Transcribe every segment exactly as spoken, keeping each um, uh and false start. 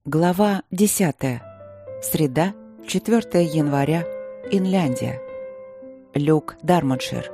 Глава десятая. Среда, четвёртого января, Инляндия. Люк Дармоншир.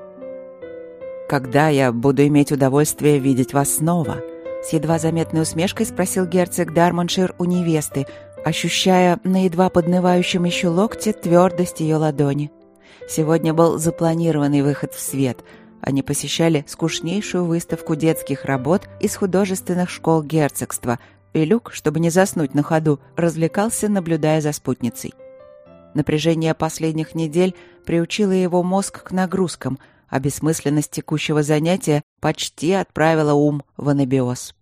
«Когда я буду иметь удовольствие видеть вас снова?» С едва заметной усмешкой спросил герцог Дармоншир у невесты, ощущая на едва поднывающем еще локте твердость ее ладони. Сегодня был запланированный выход в свет. Они посещали скучнейшую выставку детских работ из художественных школ герцогства, и Люк, чтобы не заснуть на ходу, развлекался, наблюдая за спутницей. Напряжение последних недель приучило его мозг к нагрузкам, а бессмысленность текущего занятия почти отправила ум в анабиоз.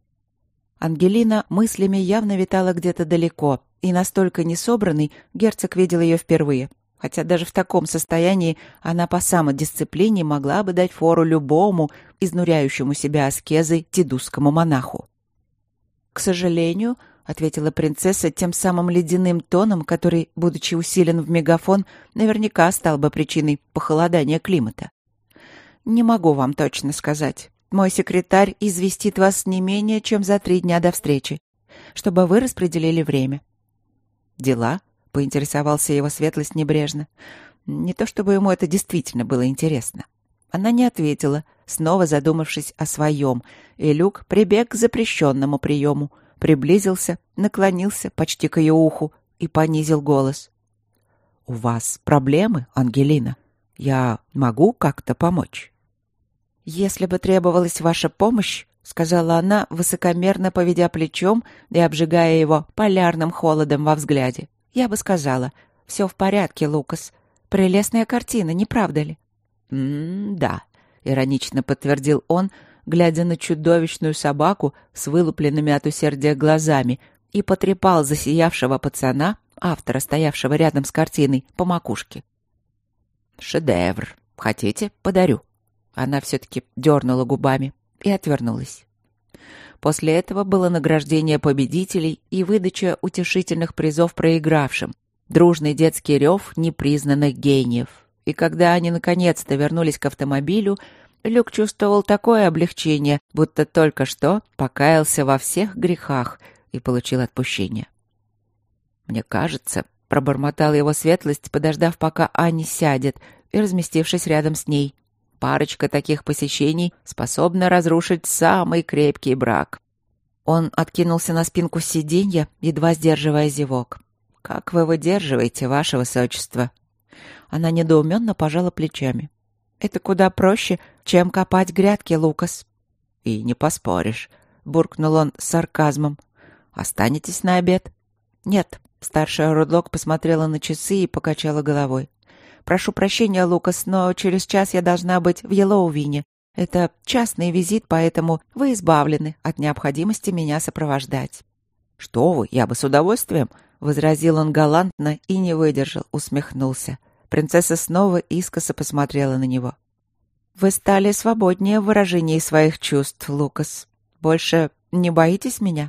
Ангелина мыслями явно витала где-то далеко, и настолько несобранной герцог видел ее впервые, хотя даже в таком состоянии она по самодисциплине могла бы дать фору любому изнуряющему себя аскезой тидусскому монаху. «К сожалению», — ответила принцесса тем самым ледяным тоном, который, будучи усилен в мегафон, наверняка стал бы причиной похолодания климата. «Не могу вам точно сказать. Мой секретарь известит вас не менее чем за три дня до встречи, чтобы вы распределили время». «Дела?» — поинтересовался его светлость небрежно. Не то чтобы ему это действительно было интересно. Она не ответила, снова задумавшись о своем, и Люк прибег к запрещенному приему, приблизился, наклонился почти к ее уху и понизил голос. «У вас проблемы, Ангелина? Я могу как-то помочь?» «Если бы требовалась ваша помощь, — сказала она, высокомерно поведя плечом и обжигая его полярным холодом во взгляде, — я бы сказала: все в порядке, Лукас. Прелестная картина, не правда ли?» «М-да», — иронично подтвердил он, глядя на чудовищную собаку с вылупленными от усердия глазами, и потрепал засиявшего пацана, автора, стоявшего рядом с картиной, по макушке. «Шедевр. Хотите, подарю?» Она все-таки дернула губами и отвернулась. После этого было награждение победителей и выдача утешительных призов проигравшим, дружный детский рев непризнанных гениев. И когда они наконец-то вернулись к автомобилю, Люк чувствовал такое облегчение, будто только что покаялся во всех грехах и получил отпущение. «Мне кажется», — пробормотал его светлость, подождав, пока Анни сядет, и разместившись рядом с ней, «парочка таких посещений способна разрушить самый крепкий брак». Он откинулся на спинку сиденья, едва сдерживая зевок. «Как вы выдерживаете, ваше высочество?» Она недоуменно пожала плечами. «Это куда проще, чем копать грядки, Лукас». «И не поспоришь», — буркнул он с сарказмом. «Останетесь на обед?» «Нет», — старшая Рудлок посмотрела на часы и покачала головой. «Прошу прощения, Лукас, но через час я должна быть в Йеллоувине. Это частный визит, поэтому вы избавлены от необходимости меня сопровождать». «Что вы, я бы с удовольствием», — возразил он галантно и не выдержал, усмехнулся. Принцесса снова искоса посмотрела на него. «Вы стали свободнее в выражении своих чувств, Лукас. Больше не боитесь меня?»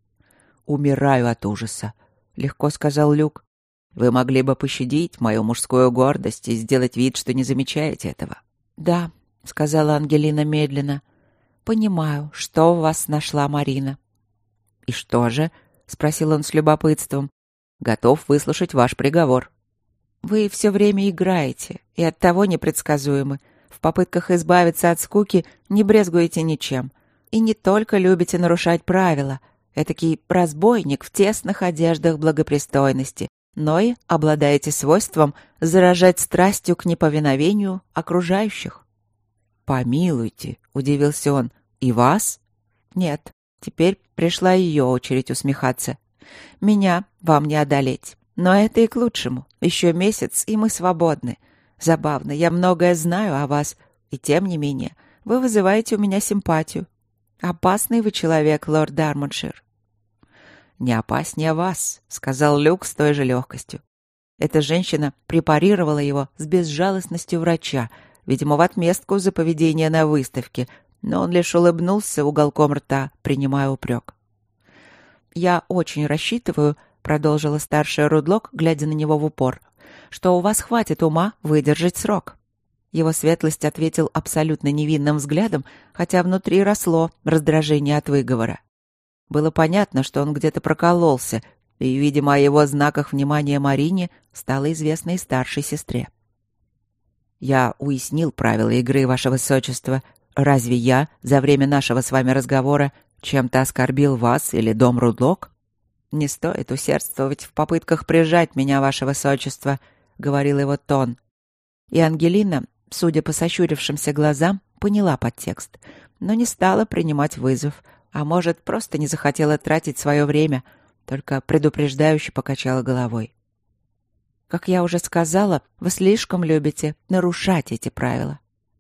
«Умираю от ужаса», — легко сказал Люк. «Вы могли бы пощадить мою мужскую гордость и сделать вид, что не замечаете этого». «Да», — сказала Ангелина медленно. «Понимаю, что в вас нашла Марина». «И что же?» — спросил он с любопытством. «Готов выслушать ваш приговор». «Вы все время играете, и оттого непредсказуемы. В попытках избавиться от скуки не брезгуете ничем. И не только любите нарушать правила, этакий разбойник в тесных одеждах благопристойности, но и обладаете свойством заражать страстью к неповиновению окружающих». «Помилуйте», — удивился он, — «и вас?» «Нет, теперь пришла ее очередь усмехаться. Меня вам не одолеть. Но это и к лучшему. Еще месяц, и мы свободны. Забавно, я многое знаю о вас, и тем не менее вы вызываете у меня симпатию. Опасный вы человек, лорд Дармоншир». «Не опаснее вас», — сказал Люк с той же легкостью. Эта женщина препарировала его с безжалостностью врача, видимо, в отместку за поведение на выставке, но он лишь улыбнулся уголком рта, принимая упрек. «Я очень рассчитываю», — продолжила старшая Рудлок, глядя на него в упор, «что у вас хватит ума выдержать срок». Его светлость ответил абсолютно невинным взглядом, хотя внутри росло раздражение от выговора. Было понятно, что он где-то прокололся, и, видимо, о его знаках внимания Марине стало известно и старшей сестре. «Я уяснил правила игры, ваше высочество. Разве я за время нашего с вами разговора чем-то оскорбил вас или дом Рудлок?» «Не стоит усердствовать в попытках прижать меня, ваше высочество», — говорил его тон. И Ангелина, судя по сощурившимся глазам, поняла подтекст, но не стала принимать вызов, а может, просто не захотела тратить свое время, только предупреждающе покачала головой. «Как я уже сказала, вы слишком любите нарушать эти правила».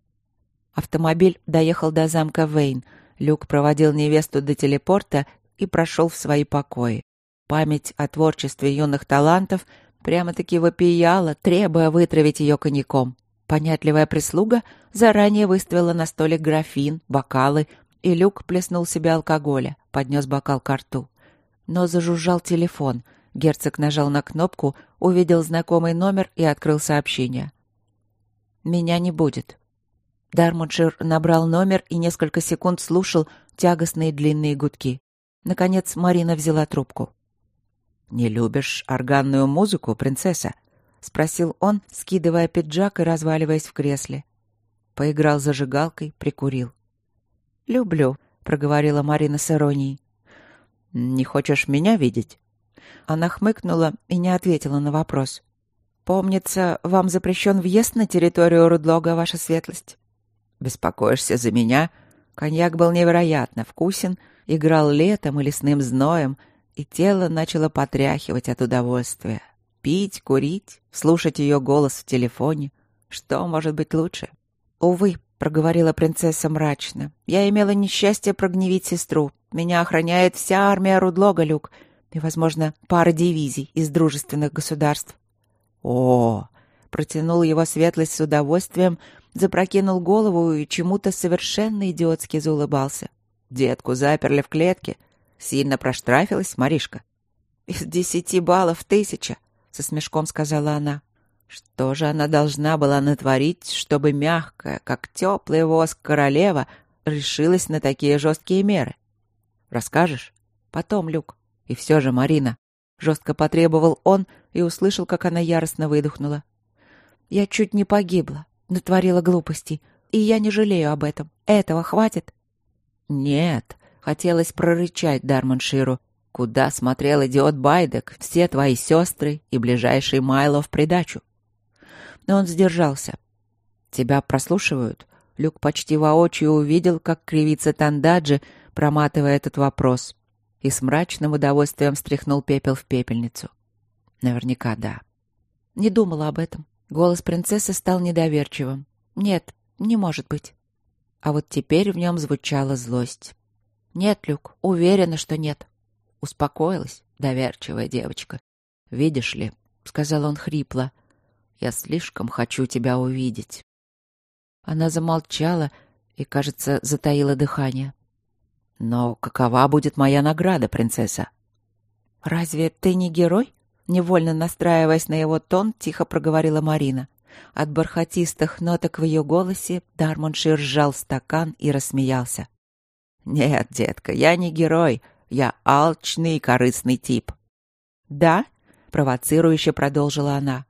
Автомобиль доехал до замка Вейн. Люк проводил невесту до телепорта и прошел в свои покои. Память о творчестве юных талантов прямо-таки вопияла, требуя вытравить ее коньяком. Понятливая прислуга заранее выставила на столик графин, бокалы, и Люк плеснул себе алкоголя, поднес бокал ко рту. Но зажужжал телефон. Герцог нажал на кнопку, увидел знакомый номер и открыл сообщение. «Меня не будет». Дармоншир набрал номер и несколько секунд слушал тягостные длинные гудки. Наконец Марина взяла трубку. «Не любишь органную музыку, принцесса?» — спросил он, скидывая пиджак и разваливаясь в кресле. Поиграл зажигалкой, прикурил. «Люблю», — проговорила Марина с иронией. «Не хочешь меня видеть?» Она хмыкнула и не ответила на вопрос. «Помнится, вам запрещен въезд на территорию Рудлога, ваша светлость?» «Беспокоишься за меня?» Коньяк был невероятно вкусен, играл летом и лесным зноем, и тело начало потряхивать от удовольствия. Пить, курить, слушать ее голос в телефоне. Что может быть лучше? «Увы», — проговорила принцесса мрачно, — «я имела несчастье прогневить сестру. Меня охраняет вся армия Рудлога, Люк, и, возможно, пара дивизий из дружественных государств». «О!» — протянул его светлость с удовольствием, запрокинул голову и чему-то совершенно идиотски заулыбался. «Детку заперли в клетке. Сильно проштрафилась, Маришка?» «Из десяти баллов тысяча», — со смешком сказала она. Что же она должна была натворить, чтобы мягкая, как теплый воск королева, решилась на такие жесткие меры? Расскажешь? Потом, Люк. И все же, Марина. Жестко потребовал он и услышал, как она яростно выдохнула. «Я чуть не погибла, натворила глупостей, и я не жалею об этом. Этого хватит?» «Нет», — хотелось прорычать Дармонширу. «Куда смотрел идиот Байдек, все твои сестры и ближайший Майло в придачу?» Но он сдержался. «Тебя прослушивают?» Люк почти воочию увидел, как кривится Тандаджи, проматывая этот вопрос, и с мрачным удовольствием стряхнул пепел в пепельницу. «Наверняка да». Не думала об этом. Голос принцессы стал недоверчивым. «Нет, не может быть». А вот теперь в нем звучала злость. «Нет, Люк, уверена, что нет». Успокоилась доверчивая девочка. «Видишь ли», — сказал он хрипло, — «я слишком хочу тебя увидеть». Она замолчала и, кажется, затаила дыхание. «Но какова будет моя награда, принцесса?» «Разве ты не герой?» Невольно настраиваясь на его тон, тихо проговорила Марина. От бархатистых ноток в ее голосе Дармоншир сжал стакан и рассмеялся. «Нет, детка, я не герой. Я алчный и корыстный тип». «Да?» — провоцирующе продолжила она.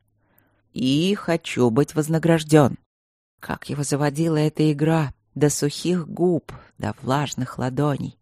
«И хочу быть вознагражден». Как его заводила эта игра, до сухих губ, до влажных ладоней.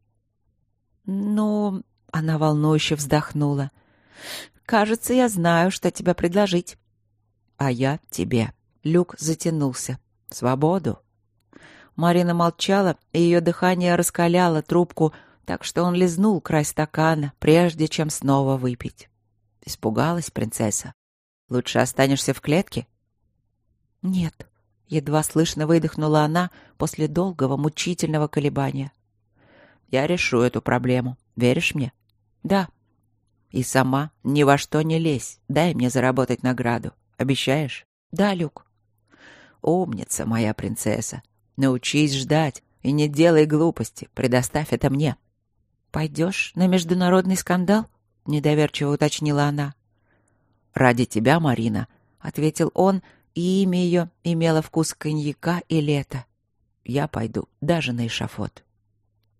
«Ну...» — она волнующе вздохнула. «Кажется, я знаю, что тебе предложить». «А я тебе». Люк затянулся. «Свободу». Марина молчала, и ее дыхание раскаляло трубку, так что он лизнул край стакана, прежде чем снова выпить. Испугалась принцесса. «Лучше останешься в клетке?» «Нет», — едва слышно выдохнула она после долгого, мучительного колебания. «Я решу эту проблему. Веришь мне?» «Да». «И сама ни во что не лезь. Дай мне заработать награду. Обещаешь?» «Да, Люк». «Умница, моя принцесса. Научись ждать и не делай глупости. Предоставь это мне». «Пойдешь на международный скандал?» — недоверчиво уточнила она. «Ради тебя, Марина», — ответил он, и имя ее имело вкус коньяка и лета. «Я пойду даже на эшафот».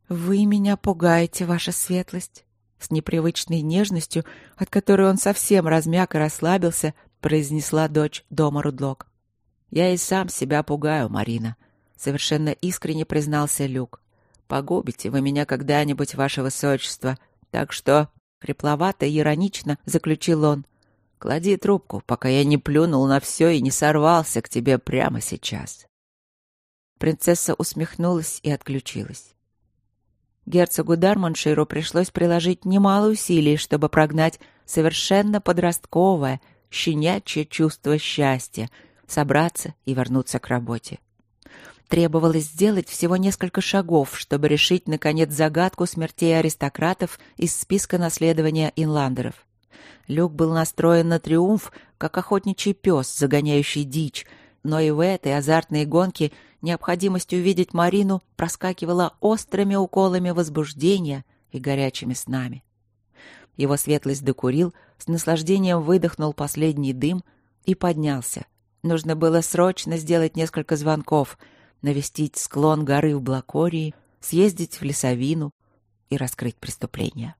«Вы меня пугаете, ваша светлость!» С непривычной нежностью, от которой он совсем размяк и расслабился, произнесла дочь дома Рудлок. «Я и сам себя пугаю, Марина», — совершенно искренне признался Люк. «Погубите вы меня когда-нибудь, ваше высочество, так что...» Хрипловато и иронично заключил он. «Клади трубку, пока я не плюнул на все и не сорвался к тебе прямо сейчас». Принцесса усмехнулась и отключилась. Герцогу Дармонширу пришлось приложить немало усилий, чтобы прогнать совершенно подростковое, щенячье чувство счастья, собраться и вернуться к работе. Требовалось сделать всего несколько шагов, чтобы решить, наконец, загадку смертей аристократов из списка наследования инландеров. Люк был настроен на триумф, как охотничий пес, загоняющий дичь, но и в этой азартной гонке необходимость увидеть Марину проскакивала острыми уколами возбуждения и горячими снами. Его светлость докурил, с наслаждением выдохнул последний дым и поднялся. Нужно было срочно сделать несколько звонков, навестить склон горы в Блакории, съездить в лесовину и раскрыть преступление.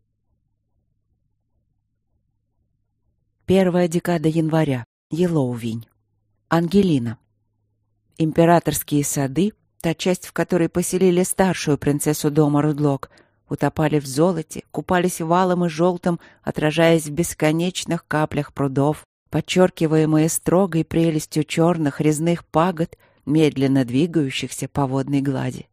Первая декада января. Йеллоувинь. Ангелина. Императорские сады, та часть, в которой поселили старшую принцессу дома Рудлок, утопали в золоте, купались валом и желтым, отражаясь в бесконечных каплях прудов, подчеркиваемые строгой прелестью черных резных пагод, медленно двигающихся по водной глади.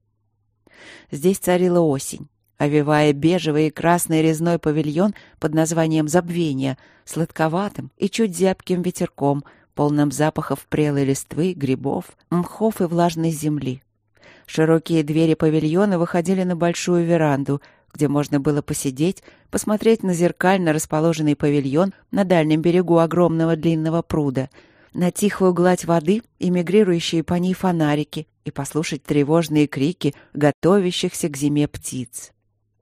Здесь царила осень, овевая бежевый и красный резной павильон под названием «Забвение», сладковатым и чуть зябким ветерком, полным запахов прелой листвы, грибов, мхов и влажной земли. Широкие двери павильона выходили на большую веранду, где можно было посидеть, посмотреть на зеркально расположенный павильон на дальнем берегу огромного длинного пруда, на тихую гладь воды и мигрирующие по ней фонарики, и послушать тревожные крики готовящихся к зиме птиц.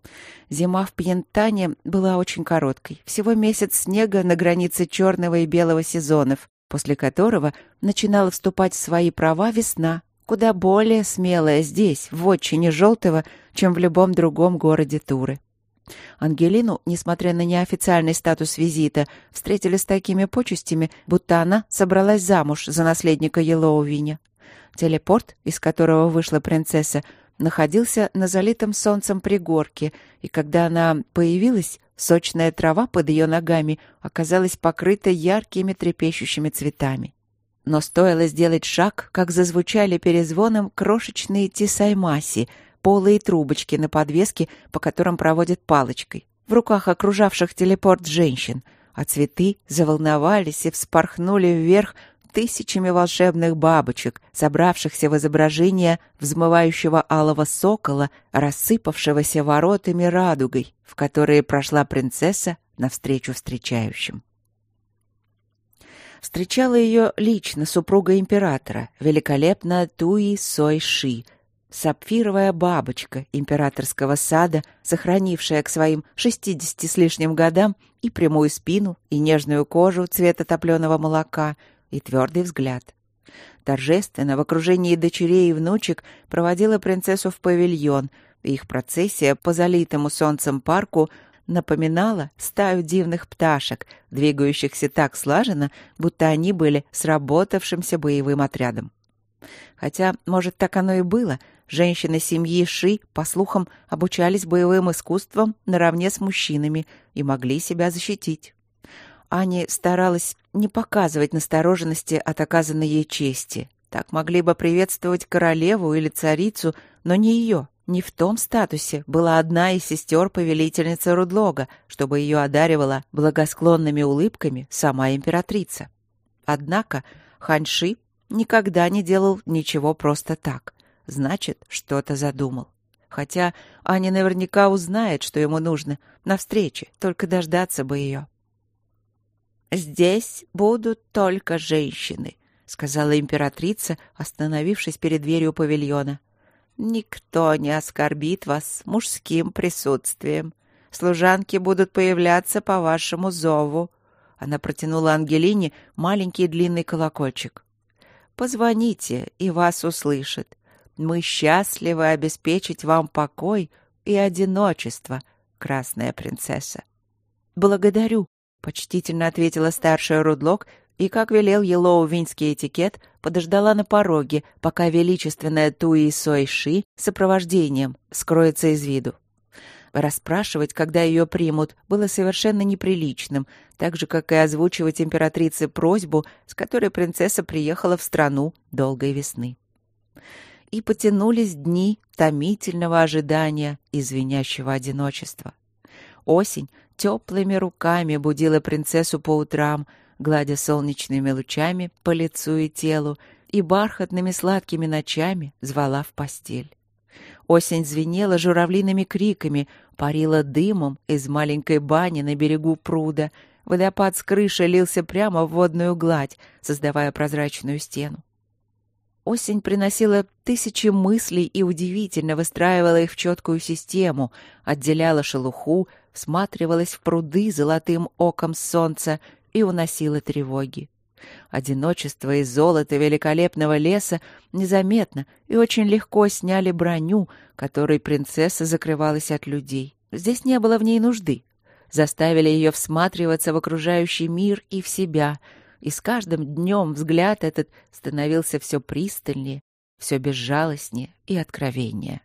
Зима в Пьентане была очень короткой, всего месяц снега на границе черного и белого сезонов, после которого начинала вступать в свои права весна, куда более смелая здесь, в отчине Желтого, чем в любом другом городе Туры. Ангелину, несмотря на неофициальный статус визита, встретили с такими почестями, будто она собралась замуж за наследника Йеллоувиня. Телепорт, из которого вышла принцесса, находился на залитом солнцем пригорке, и когда она появилась, сочная трава под ее ногами оказалась покрыта яркими трепещущими цветами. Но стоило сделать шаг, как зазвучали перезвоном крошечные тисаймаси, полые трубочки на подвеске, по которым проводят палочкой, в руках окружавших телепорт женщин, а цветы заволновались и вспорхнули вверх тысячами волшебных бабочек, собравшихся в изображение взмывающего алого сокола, рассыпавшегося воротами радугой, в которые прошла принцесса навстречу встречающим. Встречала ее лично супруга императора, великолепная Туи Сой-Ши, сапфировая бабочка императорского сада, сохранившая к своим шестидесяти с лишним годам и прямую спину, и нежную кожу цвета топленого молока, и твердый взгляд. Торжественно в окружении дочерей и внучек проводила принцессу в павильон, и их процессия по залитому солнцем парку напоминала стаю дивных пташек, двигающихся так слаженно, будто они были сработавшимся боевым отрядом. Хотя, может, так оно и было, женщины семьи Ши, по слухам, обучались боевым искусствам наравне с мужчинами и могли себя защитить. Ани старалась не показывать настороженности от оказанной ей чести. Так могли бы приветствовать королеву или царицу, но не ее. Не в том статусе была одна из сестер повелительницы Рудлога, чтобы ее одаривала благосклонными улыбками сама императрица. Однако Ханьши никогда не делал ничего просто так. Значит, что-то задумал. Хотя Аня наверняка узнает, что ему нужно, на встрече, только дождаться бы ее. «Здесь будут только женщины», — сказала императрица, остановившись перед дверью павильона. «Никто не оскорбит вас мужским присутствием. Служанки будут появляться по вашему зову». Она протянула Ангелине маленький длинный колокольчик. «Позвоните, и вас услышат. Мы счастливы обеспечить вам покой и одиночество, красная принцесса». «Благодарю», — почтительно ответила старшая Рудлок и, как велел елоувинский этикет, подождала на пороге, пока величественная Туи Сой-Ши с сопровождением скроется из виду. Расспрашивать, когда ее примут, было совершенно неприличным, так же, как и озвучивать императрице просьбу, с которой принцесса приехала в страну долгой весны. И потянулись дни томительного ожидания и звенящего одиночества. Осень теплыми руками будила принцессу по утрам, гладя солнечными лучами по лицу и телу, и бархатными сладкими ночами звала в постель. Осень звенела журавлиными криками, парила дымом из маленькой бани на берегу пруда. Водопад с крыши лился прямо в водную гладь, создавая прозрачную стену. Осень приносила тысячи мыслей и удивительно выстраивала их в четкую систему, отделяла шелуху, всматривалась в пруды золотым оком солнца и уносила тревоги. Одиночество и золото великолепного леса незаметно и очень легко сняли броню, которой принцесса закрывалась от людей. Здесь не было в ней нужды. Заставили ее всматриваться в окружающий мир и в себя, и с каждым днем взгляд этот становился все пристальнее, все безжалостнее и откровеннее.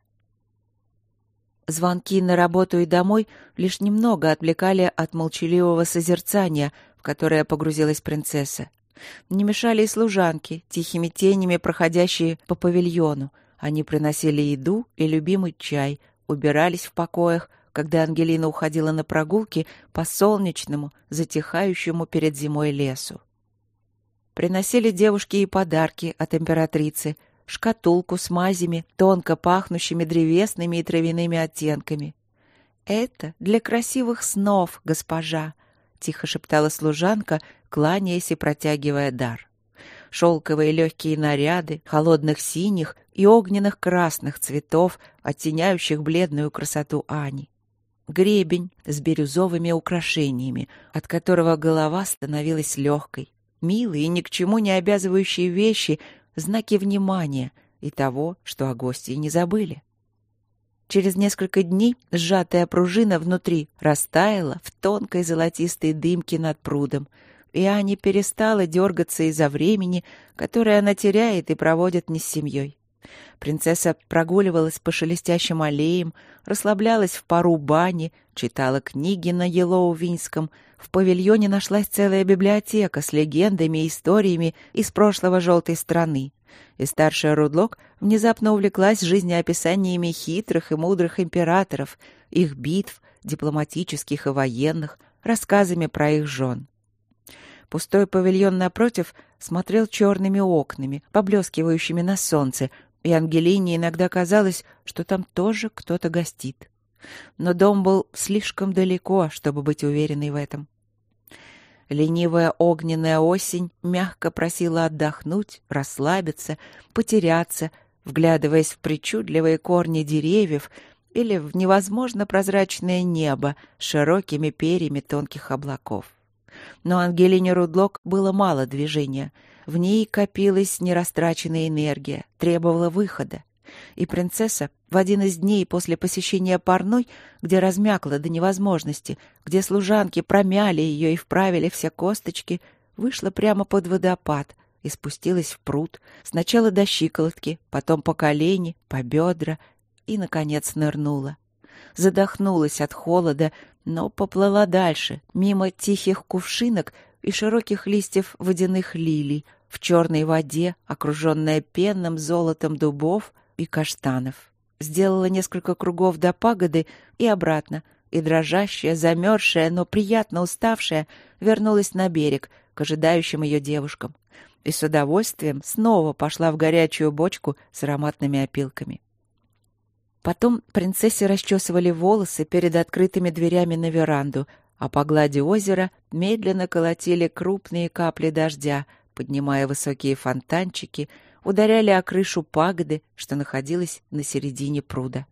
Звонки на работу и домой лишь немного отвлекали от молчаливого созерцания, в которое погрузилась принцесса. Не мешали и служанки, тихими тенями проходящие по павильону. Они приносили еду и любимый чай, убирались в покоях, когда Ангелина уходила на прогулки по солнечному, затихающему перед зимой лесу. Приносили девушке и подарки от императрицы, шкатулку с мазями, тонко пахнущими древесными и травяными оттенками. «Это для красивых снов, госпожа», — тихо шептала служанка, кланяясь и протягивая дар. Шелковые легкие наряды, холодных синих и огненных красных цветов, оттеняющих бледную красоту Ани. Гребень с бирюзовыми украшениями, от которого голова становилась легкой. Милые и ни к чему не обязывающие вещи, знаки внимания и того, что о гостье не забыли. Через несколько дней сжатая пружина внутри растаяла в тонкой золотистой дымке над прудом, и Аня перестала дергаться из-за времени, которое она теряет и проводит не с семьей. Принцесса прогуливалась по шелестящим аллеям, расслаблялась в пару бани, читала книги на елоувинском. В павильоне нашлась целая библиотека с легендами и историями из прошлого желтой страны. И старшая Рудлок внезапно увлеклась жизнеописаниями хитрых и мудрых императоров, их битв, дипломатических и военных, рассказами про их жен. Пустой павильон напротив смотрел черными окнами, поблескивающими на солнце, и Ангелине иногда казалось, что там тоже кто-то гостит. Но дом был слишком далеко, чтобы быть уверенной в этом. Ленивая огненная осень мягко просила отдохнуть, расслабиться, потеряться, вглядываясь в причудливые корни деревьев или в невозможно прозрачное небо с широкими перьями тонких облаков. Но Ангелине Рудлок было мало движения. В ней копилась нерастраченная энергия, требовала выхода. И принцесса в один из дней после посещения парной, где размякла до невозможности, где служанки промяли ее и вправили все косточки, вышла прямо под водопад и спустилась в пруд, сначала до щиколотки, потом по колени, по бедра и, наконец, нырнула. Задохнулась от холода, но поплыла дальше, мимо тихих кувшинок и широких листьев водяных лилий, в черной воде, окруженная пенным золотом дубов и каштанов. Сделала несколько кругов до пагоды и обратно, и дрожащая, замерзшая, но приятно уставшая, вернулась на берег к ожидающим ее девушкам и с удовольствием снова пошла в горячую бочку с ароматными опилками. Потом принцессе расчесывали волосы перед открытыми дверями на веранду, а по глади озера медленно колотили крупные капли дождя, поднимая высокие фонтанчики, ударяли о крышу пагоды, что находилась на середине пруда.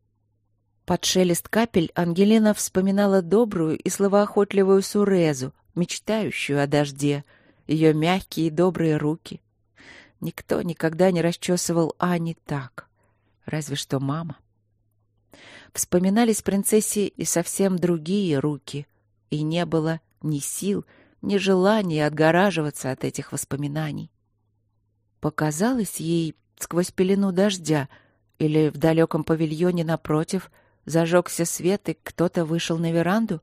Под шелест капель Ангелина вспоминала добрую и словоохотливую Сурезу, мечтающую о дожде, ее мягкие и добрые руки. Никто никогда не расчесывал Ани так. Разве что мама. Вспоминались принцессе и совсем другие руки, и не было ни сил, ни желания отгораживаться от этих воспоминаний. Показалось ей сквозь пелену дождя, или в далеком павильоне напротив зажегся свет, и кто-то вышел на веранду?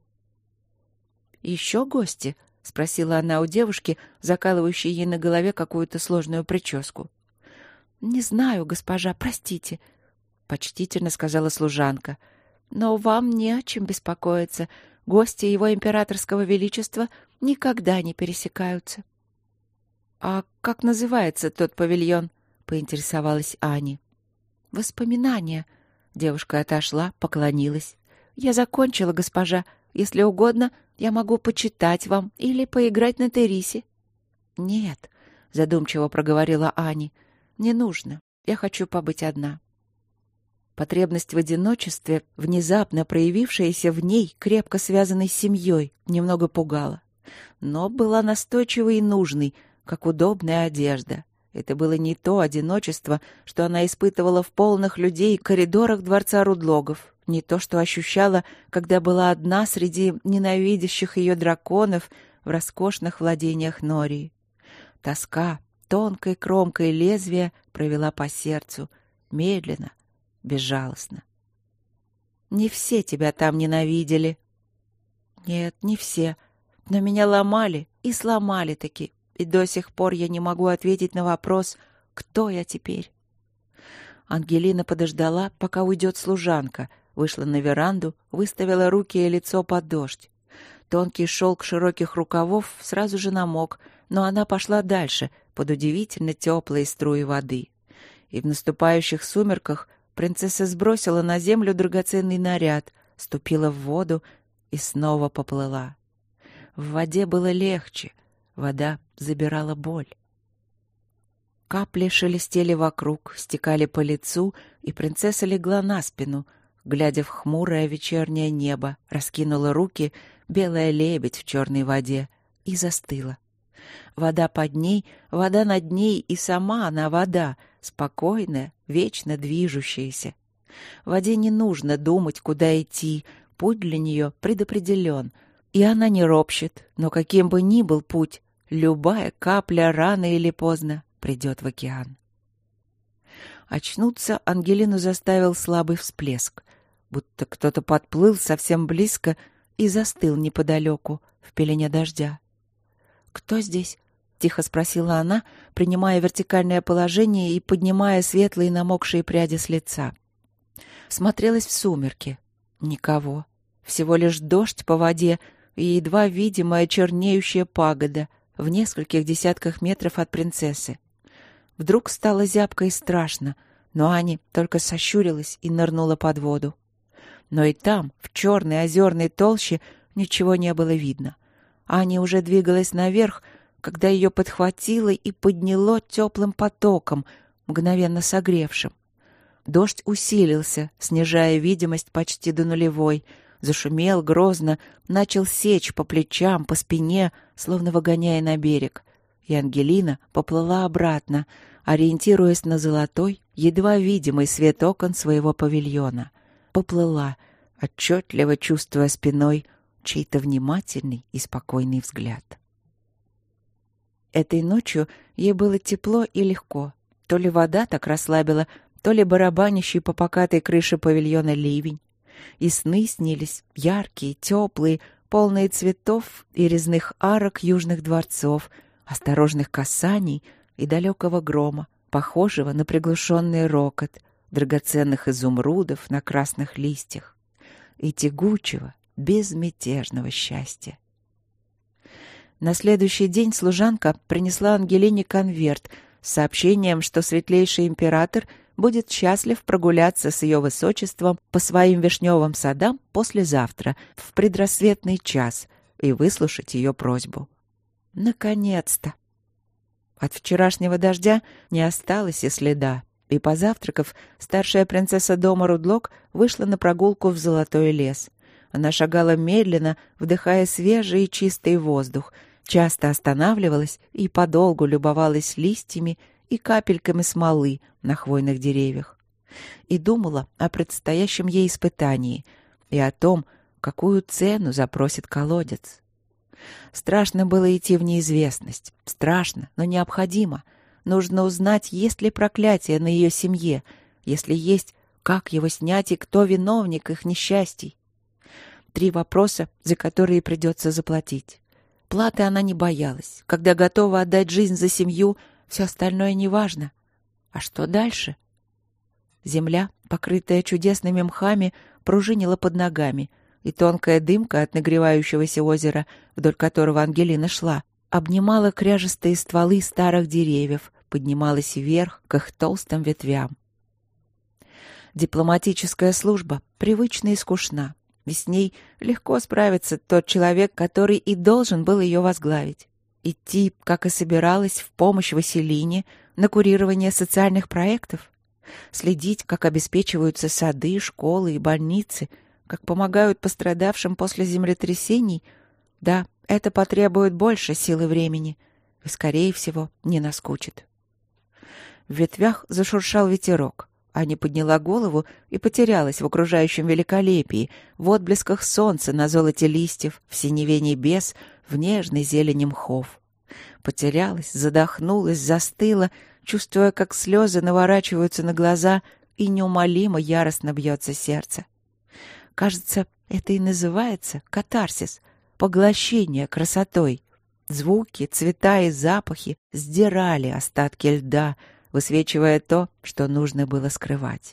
«Еще гости?» — спросила она у девушки, закалывающей ей на голове какую-то сложную прическу. «Не знаю, госпожа, простите», — почтительно сказала служанка. «Но вам не о чем беспокоиться. Гости его императорского величества никогда не пересекаются». «А как называется тот павильон?» — поинтересовалась Ани. «Воспоминания». Девушка отошла, поклонилась. «Я закончила, госпожа. Если угодно, я могу почитать вам или поиграть на терисе». «Нет», — задумчиво проговорила Ани, — «не нужно. Я хочу побыть одна». Потребность в одиночестве, внезапно проявившаяся в ней, крепко связанной с семьей, немного пугала. Но была настойчивой и нужной, как удобная одежда. Это было не то одиночество, что она испытывала в полных людей коридорах дворца Рудлогов, не то, что ощущала, когда была одна среди ненавидящих ее драконов в роскошных владениях Нории. Тоска тонкой кромкой лезвия провела по сердцу, медленно, безжалостно. «Не все тебя там ненавидели». «Нет, не все. Но меня ломали и сломали-таки. И до сих пор я не могу ответить на вопрос, кто я теперь». Ангелина подождала, пока уйдет служанка, вышла на веранду, выставила руки и лицо под дождь. Тонкий шелк широких рукавов сразу же намок, но она пошла дальше, под удивительно теплые струи воды. И в наступающих сумерках принцесса сбросила на землю драгоценный наряд, ступила в воду и снова поплыла. В воде было легче, вода забирала боль. Капли шелестели вокруг, стекали по лицу, и принцесса легла на спину, глядя в хмурое вечернее небо, раскинула руки, белая лебедь в черной воде, и застыла. Вода под ней, вода над ней, и сама она вода, спокойная, вечно движущаяся. Воде не нужно думать, куда идти, путь для нее предопределен, и она не ропщет, но каким бы ни был путь, любая капля рано или поздно придет в океан. Очнуться Ангелину заставил слабый всплеск, будто кто-то подплыл совсем близко и застыл неподалеку, в пелене дождя. «Кто здесь?» — тихо спросила она, принимая вертикальное положение и поднимая светлые намокшие пряди с лица. Смотрелась в сумерки. Никого. Всего лишь дождь по воде и едва видимая чернеющая пагода в нескольких десятках метров от принцессы. Вдруг стало зябко и страшно, но Ани только сощурилась и нырнула под воду. Но и там, в черной озерной толще, ничего не было видно. Аня уже двигалась наверх, когда ее подхватило и подняло теплым потоком, мгновенно согревшим. Дождь усилился, снижая видимость почти до нулевой, зашумел грозно, начал сечь по плечам, по спине, словно выгоняя на берег. И Ангелина поплыла обратно, ориентируясь на золотой, едва видимый свет окон своего павильона. Поплыла, отчетливо чувствуя спиной чей-то внимательный и спокойный взгляд. Этой ночью ей было тепло и легко. То ли вода так расслабила, то ли барабанящий по покатой крыше павильона ливень. И сны снились яркие, теплые, полные цветов и резных арок южных дворцов, осторожных касаний и далекого грома, похожего на приглушенный рокот, драгоценных изумрудов на красных листьях и тягучего, безмятежного счастья. На следующий день служанка принесла Ангелине конверт с сообщением, что светлейший император будет счастлив прогуляться с ее высочеством по своим вишневым садам послезавтра в предрассветный час и выслушать ее просьбу. Наконец-то! От вчерашнего дождя не осталось и следа, и, позавтракав, старшая принцесса дома Рудлок вышла на прогулку в золотой лес. Она шагала медленно, вдыхая свежий и чистый воздух, часто останавливалась и подолгу любовалась листьями и капельками смолы на хвойных деревьях. и думала о предстоящем ей испытании и о том, какую цену запросит колодец. Страшно было идти в неизвестность. Страшно, но необходимо. Нужно узнать, есть ли проклятие на ее семье. Если есть, как его снять и кто виновник их несчастий. Три вопроса, за которые придется заплатить. Платы она не боялась. Когда готова отдать жизнь за семью, все остальное неважно. А что дальше? Земля, покрытая чудесными мхами, пружинила под ногами, и тонкая дымка от нагревающегося озера, вдоль которого Ангелина шла, обнимала кряжестые стволы старых деревьев, поднималась вверх к их толстым ветвям. Дипломатическая служба привычна и скучна, и с ней легко справится тот человек, который и должен был ее возглавить. Идти, как и собиралась, в помощь Василине на курирование социальных проектов, следить, как обеспечиваются сады, школы и больницы, как помогают пострадавшим после землетрясений. Да, это потребует больше сил и времени, и, скорее всего, не наскучит. В ветвях зашуршал ветерок. Аня подняла голову и потерялась в окружающем великолепии, в отблесках солнца на золоте листьев, в синеве небес, в нежной зелени мхов. Потерялась, задохнулась, застыла, чувствуя, как слезы наворачиваются на глаза и неумолимо яростно бьется сердце. Кажется, это и называется катарсис, поглощение красотой. Звуки, цвета и запахи сдирали остатки льда, высвечивая то, что нужно было скрывать.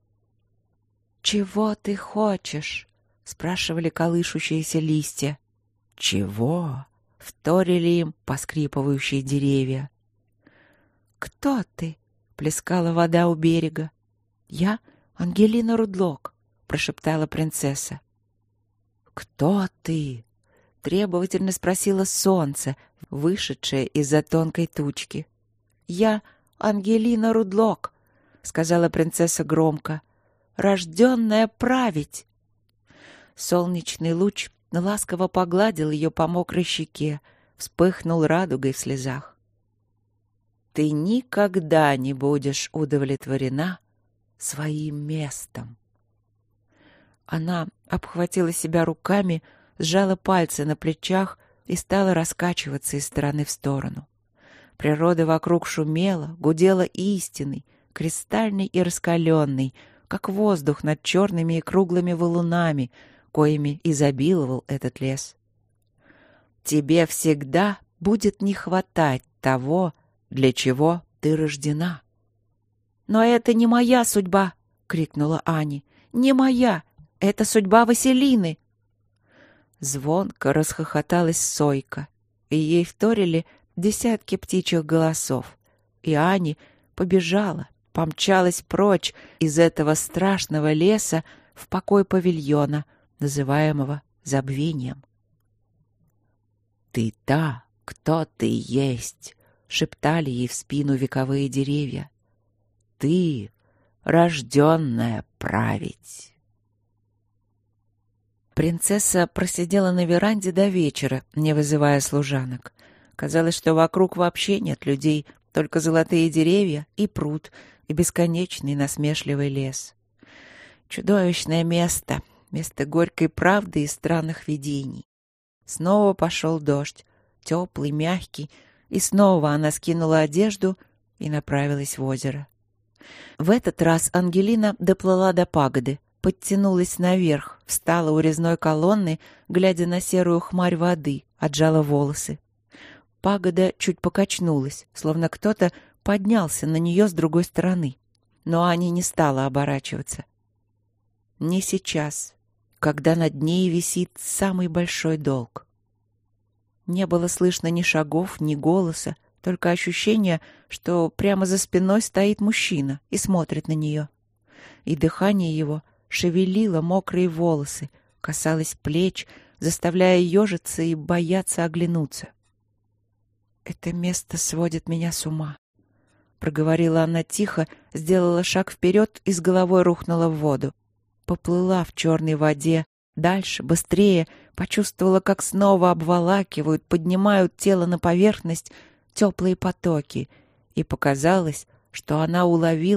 «Чего ты хочешь?» — спрашивали колышущиеся листья. «Чего?» — вторили им поскрипывающие деревья. «Кто ты?» — плескала вода у берега. «Я Ангелина Рудлок», — прошептала принцесса. «Кто ты?» — требовательно спросила солнце, вышедшее из-за тонкой тучки. «Я Ангелина Рудлок», — сказала принцесса громко, — «рожденная править». Солнечный луч ласково погладил ее по мокрой щеке, вспыхнул радугой в слезах. «Ты никогда не будешь удовлетворена своим местом». Она обхватила себя руками, сжала пальцы на плечах и стала раскачиваться из стороны в сторону. Природа вокруг шумела, гудела истиной, кристальной и раскаленной, как воздух над черными и круглыми валунами, коими изобиловал этот лес. «Тебе всегда будет не хватать того, для чего ты рождена». «Но это не моя судьба!» — крикнула Аня. «Не моя! Это судьба Василины!» Звонко расхохоталась сойка, и ей вторили десятки птичьих голосов, и Аня побежала, помчалась прочь из этого страшного леса в покой павильона, называемого забвением. «Ты та, кто ты есть!» — шептали ей в спину вековые деревья. «Ты, рожденная править!» Принцесса просидела на веранде до вечера, не вызывая служанок. Казалось, что вокруг вообще нет людей, только золотые деревья и пруд, и бесконечный насмешливый лес. Чудовищное место, место горькой правды и странных видений. Снова пошел дождь, теплый, мягкий, и снова она скинула одежду и направилась в озеро. В этот раз Ангелина доплыла до пагоды, подтянулась наверх, встала у резной колонны, глядя на серую хмарь воды, отжала волосы. Пагода чуть покачнулась, словно кто-то поднялся на нее с другой стороны. Но Аня не стала оборачиваться. Не сейчас, когда над ней висит самый большой долг. Не было слышно ни шагов, ни голоса, только ощущение, что прямо за спиной стоит мужчина и смотрит на нее. И дыхание его шевелило мокрые волосы, касалось плеч, заставляя ежиться и бояться оглянуться. «Это место сводит меня с ума», — проговорила она тихо, сделала шаг вперед и с головой рухнула в воду. Поплыла в черной воде, дальше, быстрее, почувствовала, как снова обволакивают, поднимают тело на поверхность теплые потоки, и показалось, что она уловила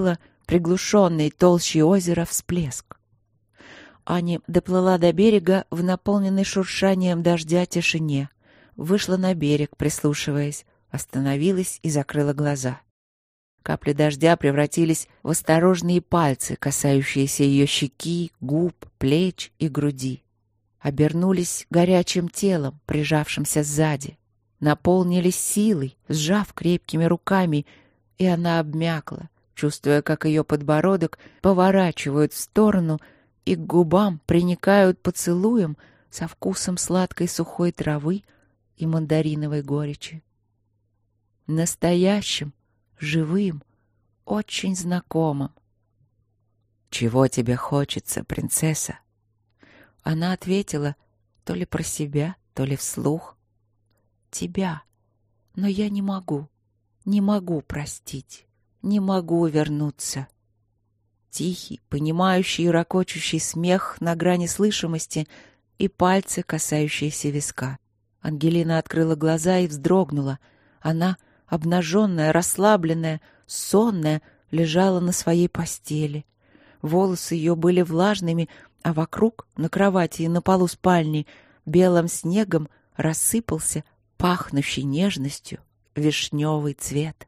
приглушенный толщей озера всплеск. Ани доплыла до берега в наполненной шуршанием дождя тишине, вышла на берег, прислушиваясь, остановилась и закрыла глаза. Капли дождя превратились в осторожные пальцы, касающиеся ее щеки, губ, плеч и груди. Обернулись горячим телом, прижавшимся сзади. Наполнились силой, сжав крепкими руками, и она обмякла, чувствуя, как ее подбородок поворачивают в сторону и к губам приникают поцелуем со вкусом сладкой сухой травы и мандариновой горечи. Настоящим, живым, очень знакомым. «Чего тебе хочется, принцесса?» Она ответила то ли про себя, то ли вслух. «Тебя. Но я не могу, не могу простить, не могу вернуться». Тихий, понимающий и ракочущий смех на грани слышимости и пальцы, касающиеся виска. Ангелина открыла глаза и вздрогнула. Она, обнаженная, расслабленная, сонная, лежала на своей постели. Волосы ее были влажными, а вокруг, на кровати и на полу спальни, белым снегом рассыпался пахнущий нежностью вишневый цвет.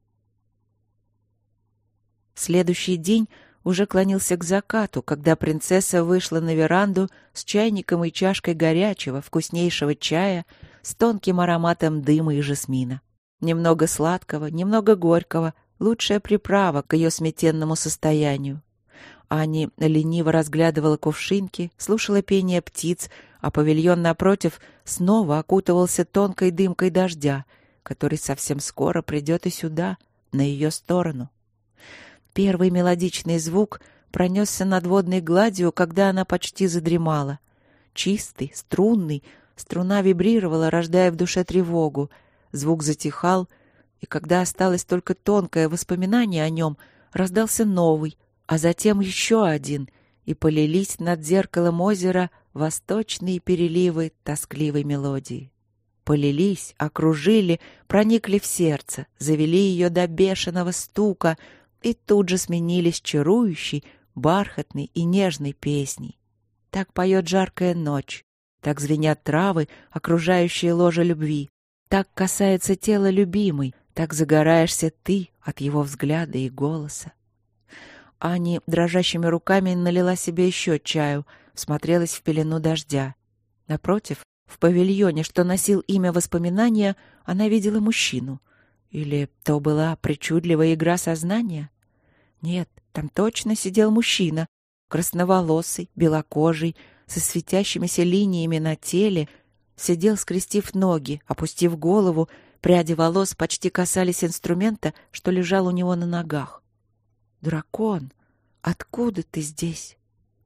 Следующий день уже клонился к закату, когда принцесса вышла на веранду с чайником и чашкой горячего, вкуснейшего чая с тонким ароматом дыма и жасмина. Немного сладкого, немного горького, лучшая приправа к ее сметенному состоянию. Ани лениво разглядывала кувшинки, слушала пение птиц, а павильон напротив снова окутывался тонкой дымкой дождя, который совсем скоро придет и сюда, на ее сторону. Первый мелодичный звук пронесся над водной гладью, когда она почти задремала. Чистый, струнный, струна вибрировала, рождая в душе тревогу. Звук затихал, и когда осталось только тонкое воспоминание о нем, раздался новый, а затем еще один, и полились над зеркалом озера восточные переливы тоскливой мелодии. Полились, окружили, проникли в сердце, завели ее до бешеного стука и тут же сменились чарующей, бархатной и нежной песней. Так поет жаркая ночь, так звенят травы, окружающие ложе любви, так касается тела любимой, так загораешься ты от его взгляда и голоса. Ани дрожащими руками налила себе еще чаю, всмотрелась в пелену дождя. Напротив, в павильоне, что носил имя воспоминания, она видела мужчину. Или то была причудливая игра сознания? Нет, там точно сидел мужчина, красноволосый, белокожий, со светящимися линиями на теле, сидел, скрестив ноги, опустив голову, пряди волос почти касались инструмента, что лежал у него на ногах. «Дракон, откуда ты здесь?»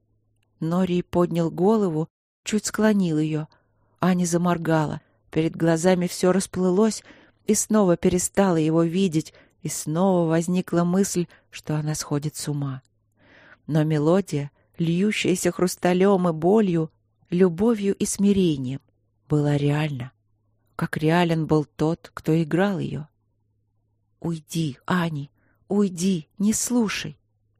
Норий поднял голову, чуть склонил ее. Аня заморгала. Перед глазами все расплылось, и снова перестала его видеть, и снова возникла мысль, что она сходит с ума. Но мелодия, льющаяся хрусталем и болью, любовью и смирением, была реальна. Как реален был тот, кто играл ее. «Уйди, Ани, уйди, не слушай!»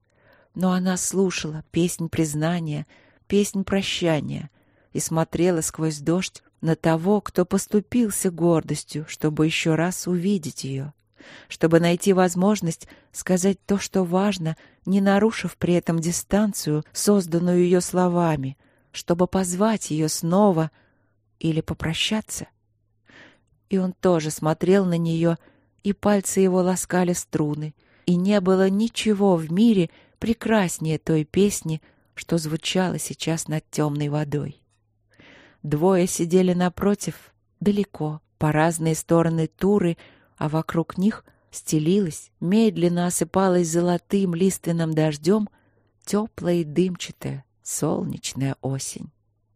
Но она слушала песнь признания, песнь прощания и смотрела сквозь дождь на того, кто поступился гордостью, чтобы еще раз увидеть ее, чтобы найти возможность сказать то, что важно, не нарушив при этом дистанцию, созданную ее словами, чтобы позвать ее снова или попрощаться. И он тоже смотрел на нее, и пальцы его ласкали струны, и не было ничего в мире прекраснее той песни, что звучала сейчас над темной водой. Двое сидели напротив, далеко, по разные стороны Туры, а вокруг них стелилась, медленно осыпалась золотым лиственным дождем теплая и дымчатая солнечная осень.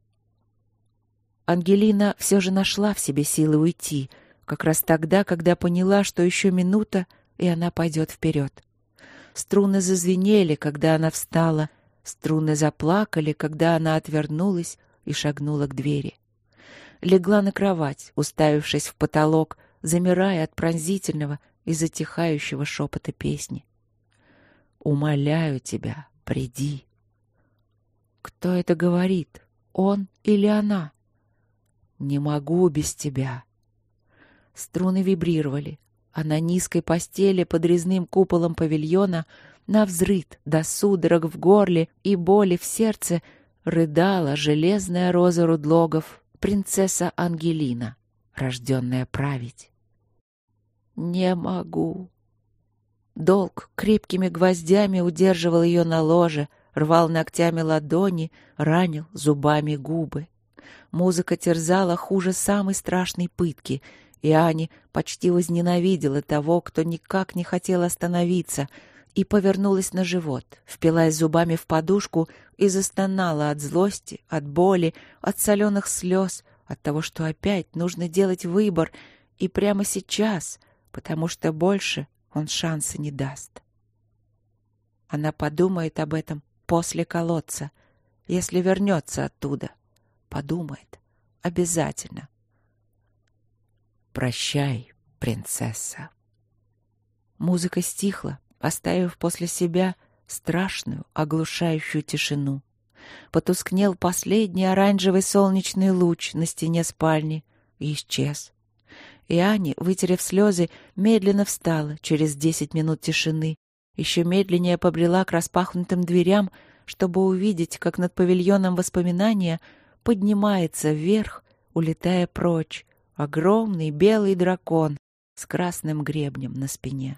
Ангелина все же нашла в себе силы уйти, как раз тогда, когда поняла, что еще минута, и она пойдет вперед. Струны зазвенели, когда она встала, струны заплакали, когда она отвернулась и шагнула к двери. Легла на кровать, уставившись в потолок, замирая от пронзительного и затихающего шепота песни. Умоляю тебя, приди. Кто это говорит? Он или она? Не могу без тебя. Струны вибрировали, а на низкой постели под резным куполом павильона навзрыд до судорог в горле и боли в сердце рыдала железная роза Рудлогов, принцесса Ангелина, рожденная править. Не могу. Долг крепкими гвоздями удерживал ее на ложе, рвал ногтями ладони, ранил зубами губы. Музыка терзала хуже самой страшной пытки, и Ани почти возненавидела того, кто никак не хотел остановиться, и повернулась на живот, впилась зубами в подушку и застонала от злости, от боли, от соленых слез, от того, что опять нужно делать выбор, и прямо сейчас, потому что больше он шанса не даст. Она подумает об этом после колодца, если вернется оттуда. Подумает. Обязательно. Прощай, принцесса. Музыка стихла, оставив после себя страшную, оглушающую тишину. Потускнел последний оранжевый солнечный луч на стене спальни и исчез. И Аня, вытерев слезы, медленно встала через десять минут тишины, еще медленнее побрела к распахнутым дверям, чтобы увидеть, как над павильоном воспоминания поднимается вверх, улетая прочь, огромный белый дракон с красным гребнем на спине.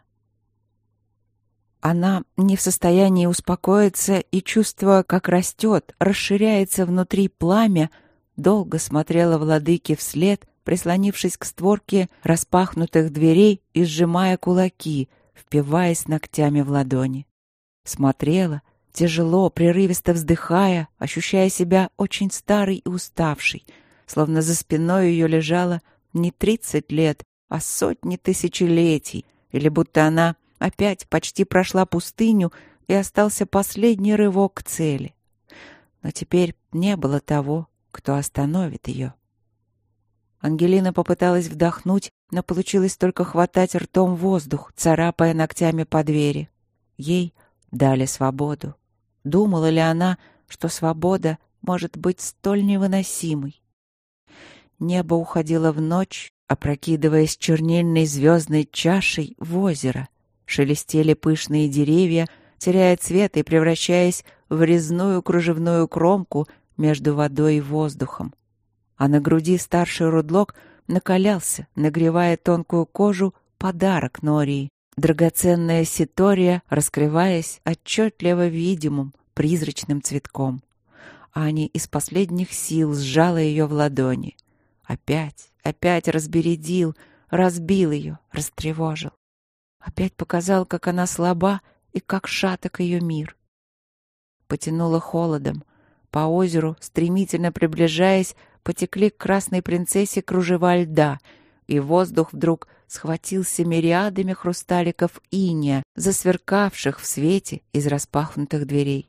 Она не в состоянии успокоиться и, чувствуя, как растет, расширяется внутри пламя, долго смотрела владыке вслед, прислонившись к створке распахнутых дверей и сжимая кулаки, впиваясь ногтями в ладони. Смотрела, тяжело, прерывисто вздыхая, ощущая себя очень старой и уставшей, словно за спиной ее лежало не тридцать лет, а сотни тысячелетий, или будто она опять почти прошла пустыню и остался последний рывок к цели. Но теперь не было того, кто остановит ее. Ангелина попыталась вдохнуть, но получилось только хватать ртом воздух, царапая ногтями по двери. Ей дали свободу. Думала ли она, что свобода может быть столь невыносимой? Небо уходило в ночь, опрокидываясь чернильной звездной чашей в озеро. Шелестели пышные деревья, теряя цвет и превращаясь в резную кружевную кромку между водой и воздухом. А на груди старший Рудлок накалялся, нагревая тонкую кожу, подарок Нории, драгоценная ситория, раскрываясь отчетливо видимым призрачным цветком. Аня из последних сил сжала ее в ладони. Опять, опять разбередил, разбил ее, растревожил. Опять показал, как она слаба и как шаток ее мир. Потянуло холодом. По озеру, стремительно приближаясь, потекли к красной принцессе кружева льда, и воздух вдруг схватился мириадами хрусталиков иния, засверкавших в свете из распахнутых дверей.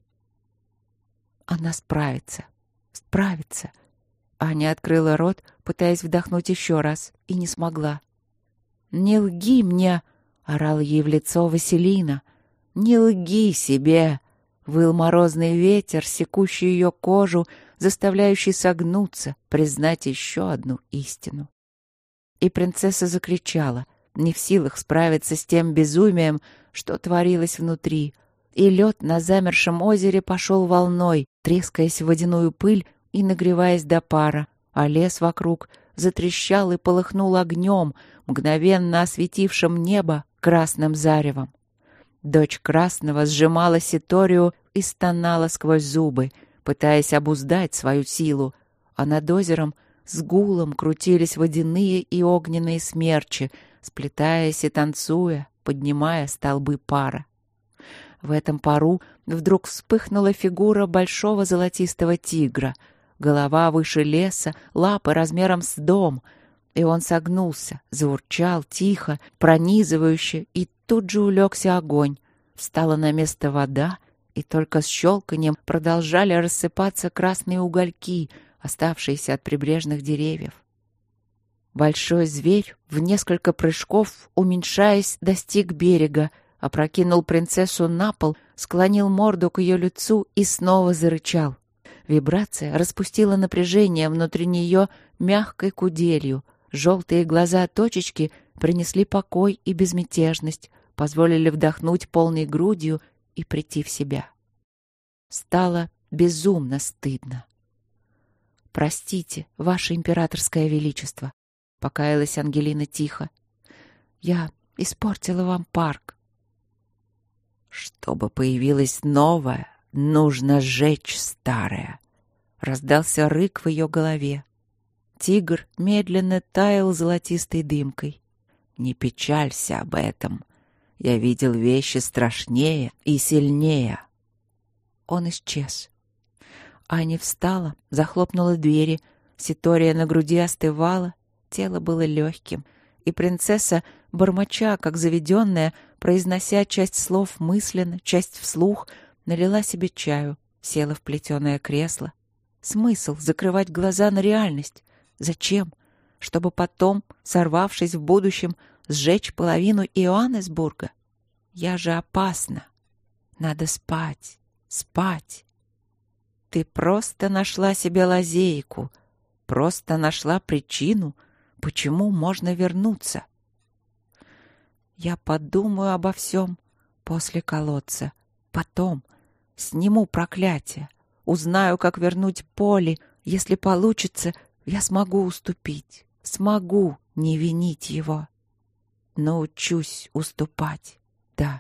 Она справится, справится. Аня открыла рот, пытаясь вдохнуть еще раз, и не смогла. «Не лги мне!» — орал ей в лицо Василина. «Не лги себе!» — выл морозный ветер, секущий ее кожу, заставляющий согнуться, признать еще одну истину. И принцесса закричала, не в силах справиться с тем безумием, что творилось внутри, и лед на замершем озере пошел волной, трескаясь в водяную пыль и нагреваясь до пара, а лес вокруг затрещал и полыхнул огнем, мгновенно осветившим небо красным заревом. Дочь Красного сжимала ситорию и стонала сквозь зубы, пытаясь обуздать свою силу, а над озером с гулом крутились водяные и огненные смерчи, сплетаясь и танцуя, поднимая столбы пара. В этом пару вдруг вспыхнула фигура большого золотистого тигра, голова выше леса, лапы размером с дом, и он согнулся, заурчал тихо, пронизывающе, и тут же улегся огонь. Встала на место вода, и только с щелканьем продолжали рассыпаться красные угольки, оставшиеся от прибрежных деревьев. Большой зверь, в несколько прыжков, уменьшаясь, достиг берега, опрокинул принцессу на пол, склонил морду к ее лицу и снова зарычал. Вибрация распустила напряжение внутри нее мягкой куделью. Желтые глаза-точечки принесли покой и безмятежность, позволили вдохнуть полной грудью и прийти в себя. Стало безумно стыдно. «Простите, ваше императорское величество», — покаялась Ангелина тихо. «Я испортила вам парк». «Чтобы появилось новое, нужно сжечь старое», — раздался рык в ее голове. Тигр медленно таял золотистой дымкой. «Не печалься об этом. Я видел вещи страшнее и сильнее». Он исчез. Аня встала, захлопнула двери. Ситория на груди остывала, тело было легким, и принцесса, бормоча, как заведенная, произнося часть слов мысленно, часть вслух, налила себе чаю, села в плетеное кресло. Смысл закрывать глаза на реальность? Зачем? Чтобы потом, сорвавшись в будущем, сжечь половину Иоаннесбурга? Я же опасна. Надо спать, спать. Ты просто нашла себе лазейку, просто нашла причину, почему можно вернуться. Я подумаю обо всем после колодца. Потом сниму проклятие, узнаю, как вернуть Полли. Если получится, я смогу уступить, смогу не винить его. Научусь уступать, да.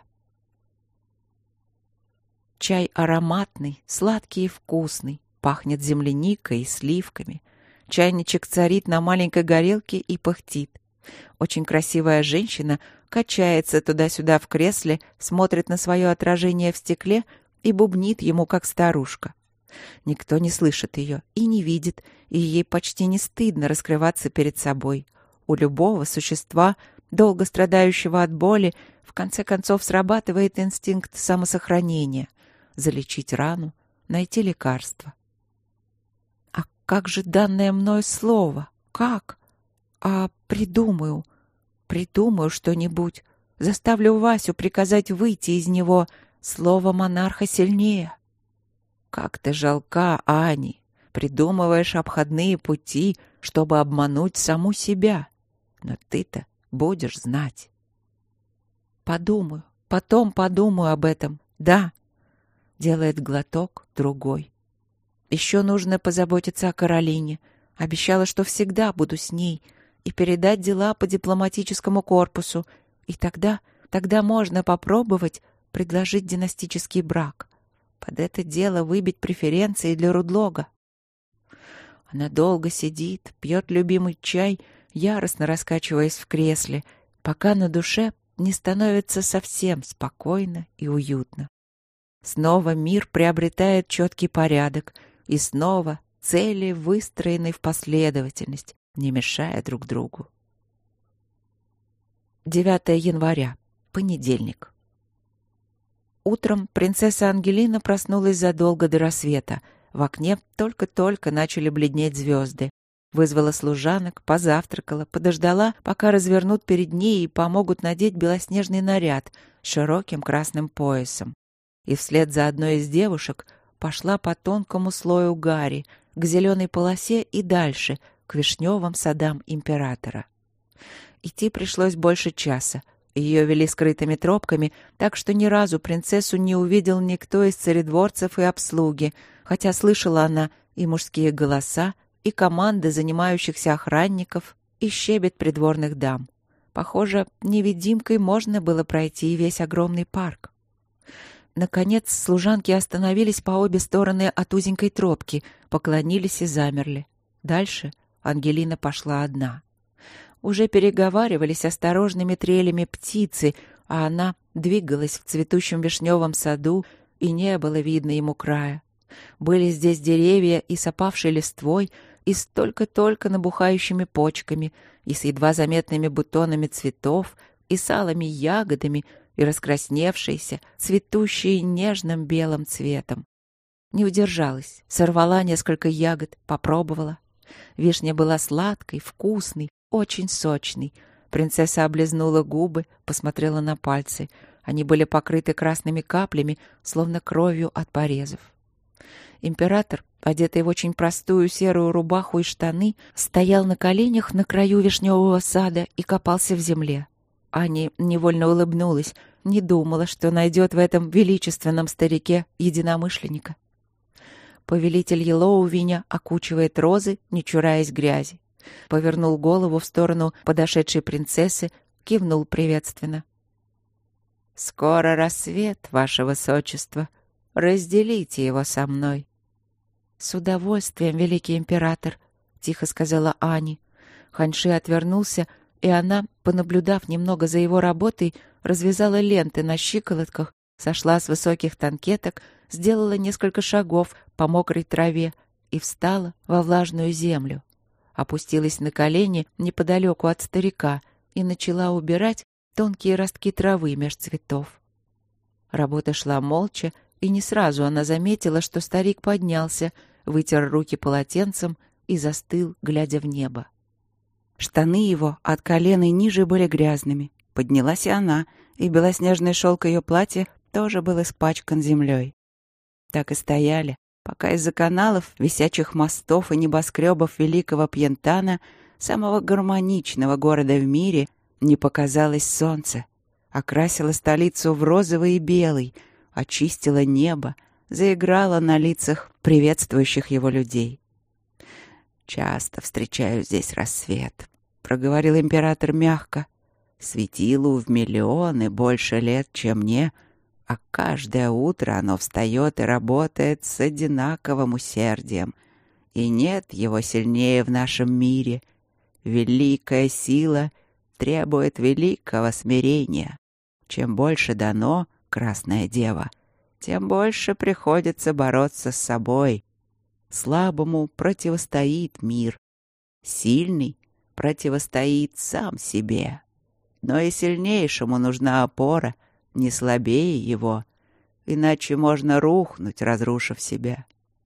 Чай ароматный, сладкий и вкусный, пахнет земляникой и сливками. Чайничек царит на маленькой горелке и пыхтит. Очень красивая женщина качается туда-сюда в кресле, смотрит на свое отражение в стекле и бубнит ему, как старушка. Никто не слышит ее и не видит, и ей почти не стыдно раскрываться перед собой. У любого существа, долго страдающего от боли, в конце концов срабатывает инстинкт самосохранения. Залечить рану, найти лекарство. А как же данное мной слово? Как? А придумаю, придумаю что-нибудь. Заставлю Васю приказать выйти из него. Слово монарха сильнее. Как ты жалка, Ани. Придумываешь обходные пути, чтобы обмануть саму себя. Но ты-то будешь знать. Подумаю, потом подумаю об этом. Да. Делает глоток, другой. Еще нужно позаботиться о Каролине. Обещала, что всегда буду с ней. И передать дела по дипломатическому корпусу. И тогда, тогда можно попробовать предложить династический брак. Под это дело выбить преференции для Рудлога. Она долго сидит, пьет любимый чай, яростно раскачиваясь в кресле, пока на душе не становится совсем спокойно и уютно. Снова мир приобретает четкий порядок, и снова цели выстроены в последовательность, не мешая друг другу. девятое января. Понедельник. Утром принцесса Ангелина проснулась задолго до рассвета. В окне только-только начали бледнеть звезды. Вызвала служанок, позавтракала, подождала, пока развернут перед ней и помогут надеть белоснежный наряд с широким красным поясом. И вслед за одной из девушек пошла по тонкому слою гари, к зеленой полосе и дальше, к вишневым садам императора. Идти пришлось больше часа. Ее вели скрытыми тропками, так что ни разу принцессу не увидел никто из царедворцев и обслуги, хотя слышала она и мужские голоса, и команды занимающихся охранников, и щебет придворных дам. Похоже, невидимкой можно было пройти весь огромный парк. Наконец, служанки остановились по обе стороны от узенькой тропки, поклонились и замерли. Дальше Ангелина пошла одна. Уже переговаривались осторожными трелями птицы, а она двигалась в цветущем вишневом саду, и не было видно ему края. Были здесь деревья и с опавшей листвой, и с только-только набухающими почками, и с едва заметными бутонами цветов, и с алыми ягодами, и раскрасневшиеся, цветущие нежным белым цветом. Не удержалась, сорвала несколько ягод, попробовала. Вишня была сладкой, вкусной, очень сочной. Принцесса облизнула губы, посмотрела на пальцы. Они были покрыты красными каплями, словно кровью от порезов. Император, одетый в очень простую серую рубаху и штаны, стоял на коленях на краю вишневого сада и копался в земле. Ани невольно улыбнулась, не думала, что найдет в этом величественном старике единомышленника. Повелитель Елоувиня окучивает розы, не чураясь грязи. Повернул голову в сторону подошедшей принцессы, кивнул приветственно. «Скоро рассвет, ваше высочество. Разделите его со мной». «С удовольствием, великий император», — тихо сказала Ани. Ханьши отвернулся, и она, понаблюдав немного за его работой, развязала ленты на щиколотках, сошла с высоких танкеток, сделала несколько шагов по мокрой траве и встала во влажную землю. Опустилась на колени неподалеку от старика и начала убирать тонкие ростки травы меж цветов. Работа шла молча, и не сразу она заметила, что старик поднялся, вытер руки полотенцем и застыл, глядя в небо. Штаны его от колена и ниже были грязными. Поднялась и она, и белоснежный шелк ее платья тоже был испачкан землей. Так и стояли, пока из-за каналов, висячих мостов и небоскребов великого Пьентана, самого гармоничного города в мире, не показалось солнце, окрасило столицу в розовый и белый, очистило небо, заиграло на лицах приветствующих его людей. «Часто встречаю здесь рассвет», — проговорил император мягко. «Светилу в миллионы больше лет, чем мне, а каждое утро оно встает и работает с одинаковым усердием. И нет его сильнее в нашем мире. Великая сила требует великого смирения. Чем больше дано, Красная Дева, тем больше приходится бороться с собой. Слабому противостоит мир. Сильный противостоит сам себе. Но и сильнейшему нужна опора, не слабее его, иначе можно рухнуть, разрушив себя.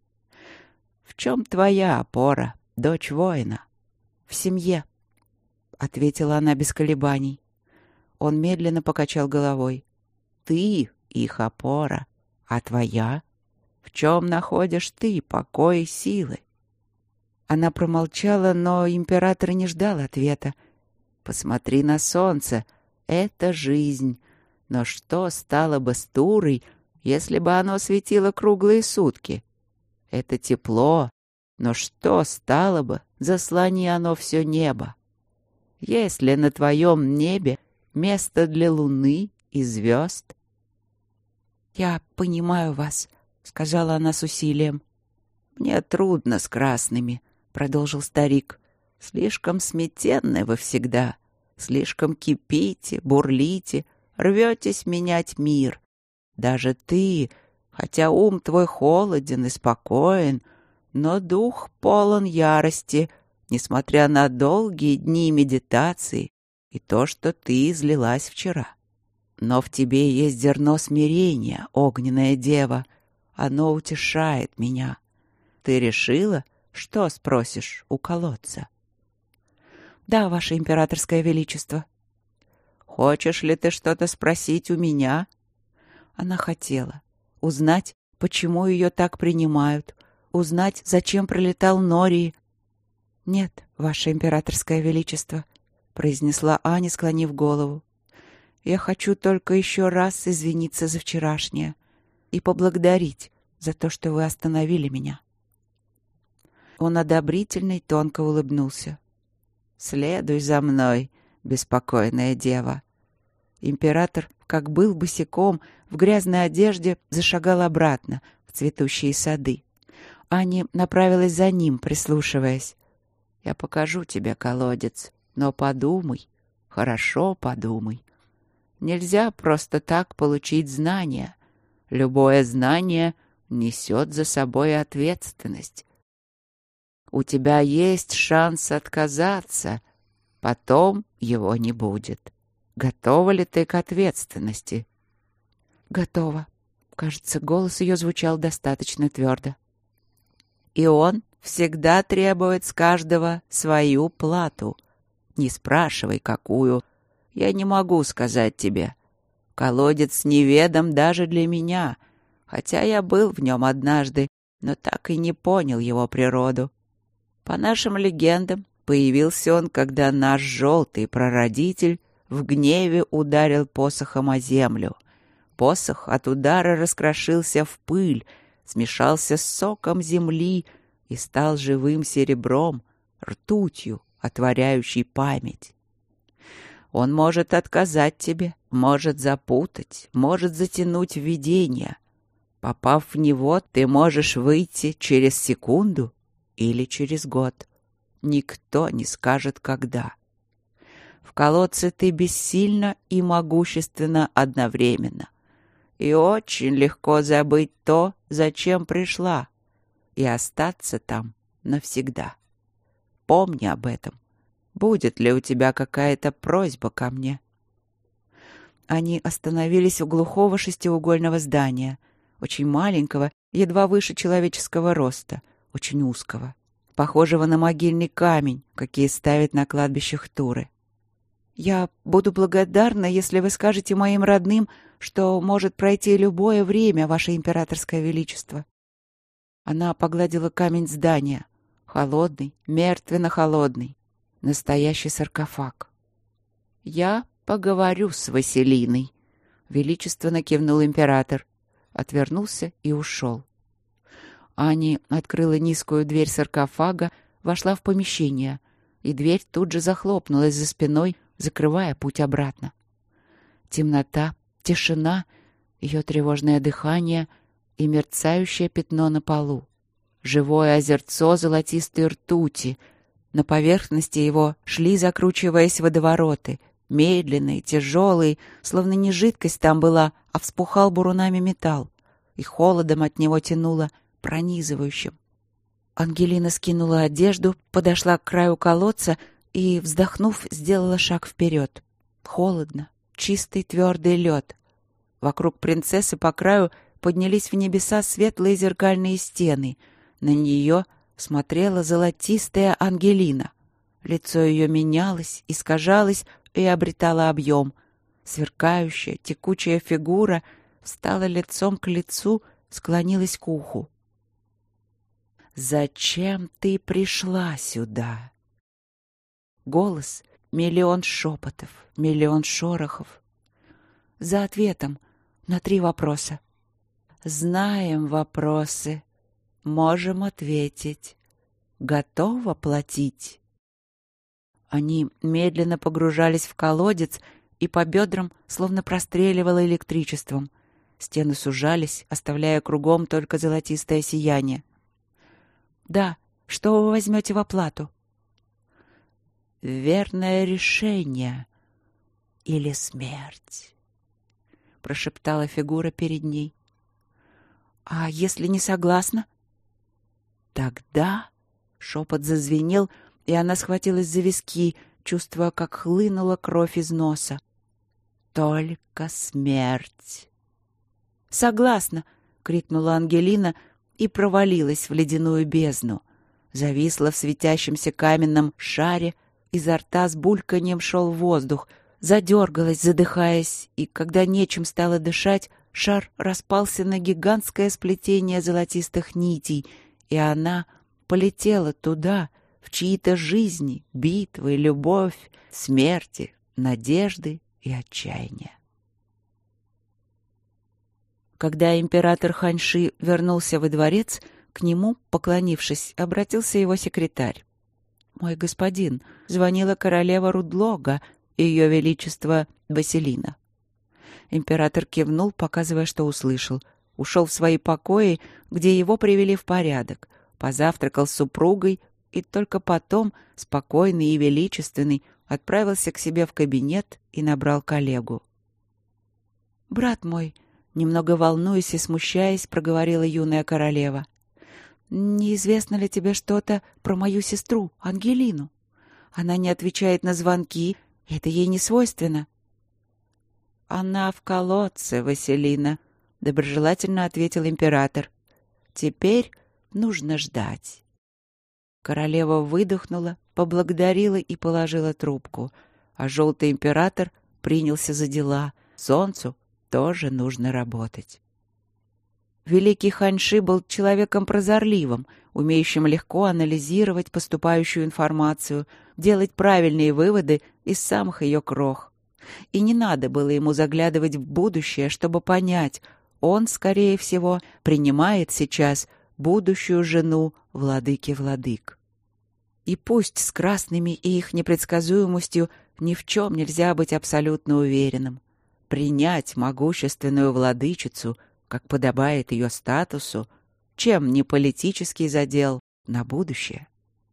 В чем твоя опора, дочь воина? В семье, — ответила она без колебаний. Он медленно покачал головой. Ты их опора, а твоя? В чем находишь ты покой и силы? Она промолчала, но император не ждал ответа. Посмотри на солнце, это жизнь. Но что стало бы с Турой, если бы оно светило круглые сутки? Это тепло, но что стало бы, заслони оно все небо? Есть ли на твоем небе место для луны и звезд? «Я понимаю вас», — сказала она с усилием. «Мне трудно с красными», — продолжил старик. «Слишком сметенны вы всегда, слишком кипите, бурлите, рветесь менять мир. Даже ты, хотя ум твой холоден и спокоен, но дух полон ярости, несмотря на долгие дни медитации и то, что ты излилась вчера. Но в тебе есть зерно смирения, огненная дева. Оно утешает меня. Ты решила, что спросишь у колодца?» «Да, ваше императорское величество». «Хочешь ли ты что-то спросить у меня?» Она хотела узнать, почему ее так принимают, узнать, зачем прилетал Нории. «Нет, ваше императорское величество», — произнесла Аня, склонив голову. «Я хочу только еще раз извиниться за вчерашнее и поблагодарить за то, что вы остановили меня». Он одобрительно и тонко улыбнулся. «Следуй за мной, беспокойная дева». Император, как был босиком, в грязной одежде, зашагал обратно в цветущие сады. Аня направилась за ним, прислушиваясь. «Я покажу тебе колодец, но подумай, хорошо подумай. Нельзя просто так получить знания. Любое знание несет за собой ответственность. У тебя есть шанс отказаться, потом его не будет. Готова ли ты к ответственности?» «Готова». Кажется, голос ее звучал достаточно твердо. «И он всегда требует с каждого свою плату. Не спрашивай, какую. Я не могу сказать тебе. Колодец неведом даже для меня, хотя я был в нем однажды, но так и не понял его природу. По нашим легендам, появился он, когда наш желтый прародитель в гневе ударил посохом о землю. Посох от удара раскрошился в пыль, смешался с соком земли и стал живым серебром, ртутью, отворяющей память. Он может отказать тебе, может запутать, может затянуть видение. Попав в него, ты можешь выйти через секунду или через год. Никто не скажет, когда. В колодце ты бессильна и могущественна одновременно. И очень легко забыть то, зачем пришла, и остаться там навсегда. Помни об этом. Будет ли у тебя какая-то просьба ко мне?» Они остановились у глухого шестиугольного здания, очень маленького, едва выше человеческого роста, очень узкого, похожего на могильный камень, какие ставят на кладбищах Туры. «Я буду благодарна, если вы скажете моим родным, что может пройти любое время, Ваше Императорское Величество». Она погладила камень здания. Холодный, мертвенно-холодный. Настоящий саркофаг. «Я поговорю с Василиной», — величественно кивнул император. Отвернулся и ушел. Ани открыла низкую дверь саркофага, вошла в помещение, и дверь тут же захлопнулась за спиной, закрывая путь обратно. Темнота, тишина, ее тревожное дыхание и мерцающее пятно на полу. Живое озерцо золотистой ртути. На поверхности его шли, закручиваясь, водовороты, медленные, тяжелые, словно не жидкость там была, а вспухал бурунами металл, и холодом от него тянуло пронизывающим. Ангелина скинула одежду, подошла к краю колодца и, вздохнув, сделала шаг вперед. Холодно, чистый твердый лед. Вокруг принцессы по краю поднялись в небеса светлые зеркальные стены. На нее смотрела золотистая Ангелина. Лицо ее менялось, искажалось и обретало объем. Сверкающая, текучая фигура встала лицом к лицу, склонилась к уху. «Зачем ты пришла сюда?» Голос — миллион шепотов, миллион шорохов. За ответом на три вопроса. «Знаем вопросы. Можем ответить. Готова платить?» Они медленно погружались в колодец, и по бедрам словно простреливало электричеством. Стены сужались, оставляя кругом только золотистое сияние. «Да, что вы возьмете в оплату?» «Верное решение или смерть», — прошептала фигура перед ней. «А если не согласна?» «Тогда...» — шепот зазвенел, и она схватилась за виски, чувствуя, как хлынула кровь из носа. «Только смерть!» «Согласна!» — крикнула Ангелина и провалилась в ледяную бездну. Зависла в светящемся каменном шаре, изо рта с бульканьем шел воздух, задергалась, задыхаясь, и, когда нечем стало дышать, шар распался на гигантское сплетение золотистых нитей, и она полетела туда, в чьи-то жизни, битвы, любовь, смерти, надежды и отчаяния. Когда император Ханьши вернулся во дворец, к нему, поклонившись, обратился его секретарь. «Мой господин, звонила королева Рудлога и ее величество Василина». Император кивнул, показывая, что услышал. Ушел в свои покои, где его привели в порядок, позавтракал с супругой и только потом, спокойный и величественный, отправился к себе в кабинет и набрал коллегу. «Брат мой», — немного волнуясь и смущаясь, проговорила юная королева, «неизвестно ли тебе что-то про мою сестру, Ангелину? Она не отвечает на звонки, это ей не свойственно». «Она в колодце, Василина», — доброжелательно ответил император. «Теперь нужно ждать». Королева выдохнула, поблагодарила и положила трубку, а желтый император принялся за дела. Солнцу тоже нужно работать. Великий Ханьши был человеком прозорливым, умеющим легко анализировать поступающую информацию, делать правильные выводы из самых ее крох. И не надо было ему заглядывать в будущее, чтобы понять, он, скорее всего, принимает сейчас будущую жену владыки владык. И пусть с красными и их непредсказуемостью ни в чем нельзя быть абсолютно уверенным, принять могущественную владычицу, как подобает ее статусу, чем не политический задел на будущее.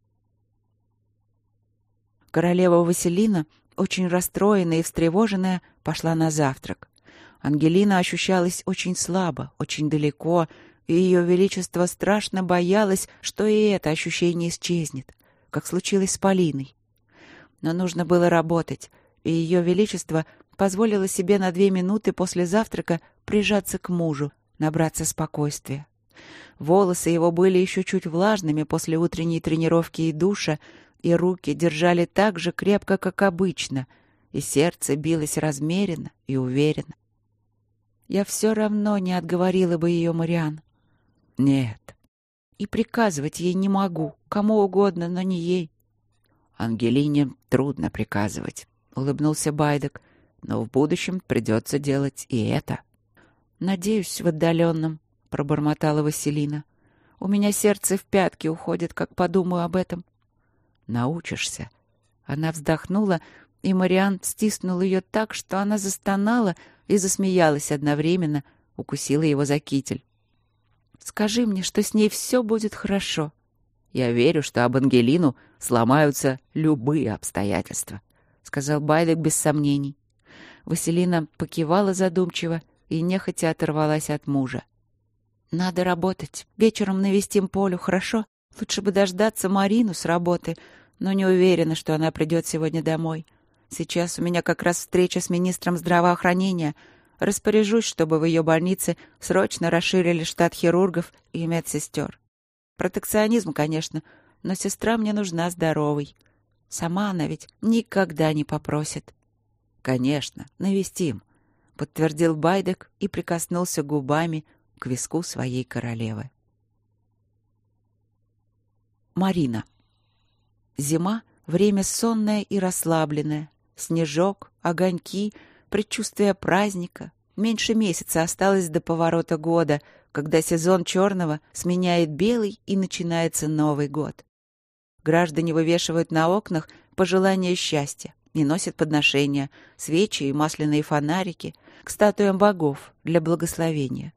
Королева Василина, очень расстроенная и встревоженная, пошла на завтрак. Ангелина ощущалась очень слабо, очень далеко, и ее величество страшно боялось, что и это ощущение исчезнет, как случилось с Полиной. Но нужно было работать, и ее величество позволило себе на две минуты после завтрака прижаться к мужу, набраться спокойствия. Волосы его были еще чуть влажными после утренней тренировки и душа, и руки держали так же крепко, как обычно, и сердце билось размеренно и уверенно. Я все равно не отговорила бы ее, Мариан. Нет. И приказывать ей не могу, кому угодно, но не ей. Ангелине трудно приказывать, улыбнулся Байдек, но в будущем придется делать и это. Надеюсь, в отдаленном, пробормотала Василина. У меня сердце в пятки уходит, как подумаю об этом. Научишься. Она вздохнула, и Мариан стиснул ее так, что она застонала и засмеялась одновременно, укусила его за китель. «Скажи мне, что с ней все будет хорошо». «Я верю, что об Ангелину сломаются любые обстоятельства», — сказал Байдек без сомнений. Василина покивала задумчиво и нехотя оторвалась от мужа. «Надо работать. Вечером навестим Полю, хорошо? Лучше бы дождаться Марину с работы, но не уверена, что она придет сегодня домой. Сейчас у меня как раз встреча с министром здравоохранения. Распоряжусь, чтобы в ее больнице срочно расширили штат хирургов и медсестер. Протекционизм, конечно, но сестра мне нужна здоровой. Сама она ведь никогда не попросит». «Конечно, навестим», — подтвердил Байдек и прикоснулся губами к виску своей королевы. Марина. Зима — время сонное и расслабленное. Снежок, огоньки, предчувствие праздника. Меньше месяца осталось до поворота года, когда сезон черного сменяет белый и начинается Новый год. Граждане вывешивают на окнах пожелания счастья и носят подношения, свечи и масляные фонарики к статуям богов для благословения.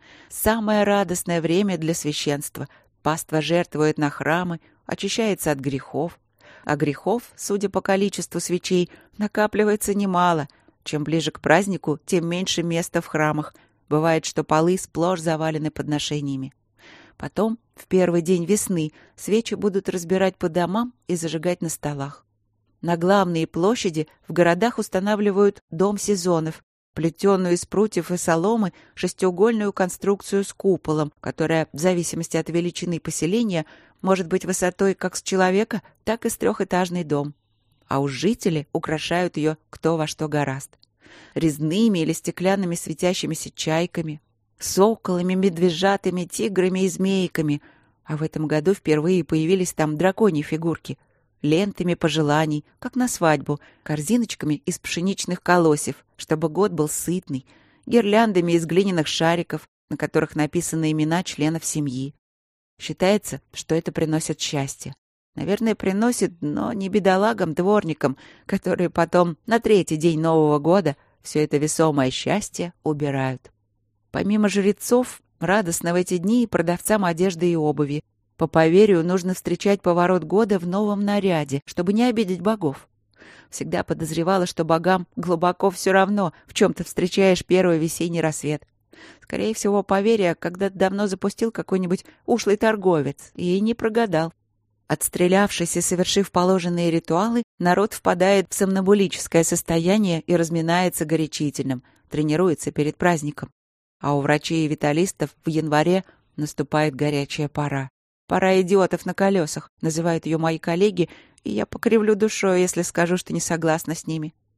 Самое радостное время для священства. Паства жертвует на храмы, очищается от грехов. А грехов, судя по количеству свечей, накапливается немало. Чем ближе к празднику, тем меньше места в храмах. Бывает, что полы сплошь завалены подношениями. Потом, в первый день весны, свечи будут разбирать по домам и зажигать на столах. На главные площади в городах устанавливают дом сезонов, плетеную из прутьев и соломы шестиугольную конструкцию с куполом, которая, в зависимости от величины поселения, может быть высотой как с человека, так и с трехэтажный дом. А уж жители украшают ее кто во что горазд. Резными или стеклянными светящимися чайками, соколами, медвежатами, тиграми и змейками. А в этом году впервые появились там драконьи фигурки. Лентами пожеланий, как на свадьбу, корзиночками из пшеничных колосьев, чтобы год был сытный, гирляндами из глиняных шариков, на которых написаны имена членов семьи. Считается, что это приносит счастье. Наверное, приносит, но не бедолагам-дворникам, которые потом на третий день Нового года все это весомое счастье убирают. Помимо жрецов, радостно в эти дни и продавцам одежды и обуви. По поверью, нужно встречать поворот года в новом наряде, чтобы не обидеть богов. Всегда подозревала, что богам глубоко все равно, в чем ты встречаешь первый весенний рассвет. Скорее всего, поверье когда-то давно запустил какой-нибудь ушлый торговец и не прогадал. Отстрелявшись и совершив положенные ритуалы, народ впадает в сомнамбулическое состояние и разминается горячительным, тренируется перед праздником. А у врачей и виталистов в январе наступает горячая пора. «Пора идиотов на колесах», называют ее мои коллеги, и я покривлю душой, если скажу, что не согласна с ними.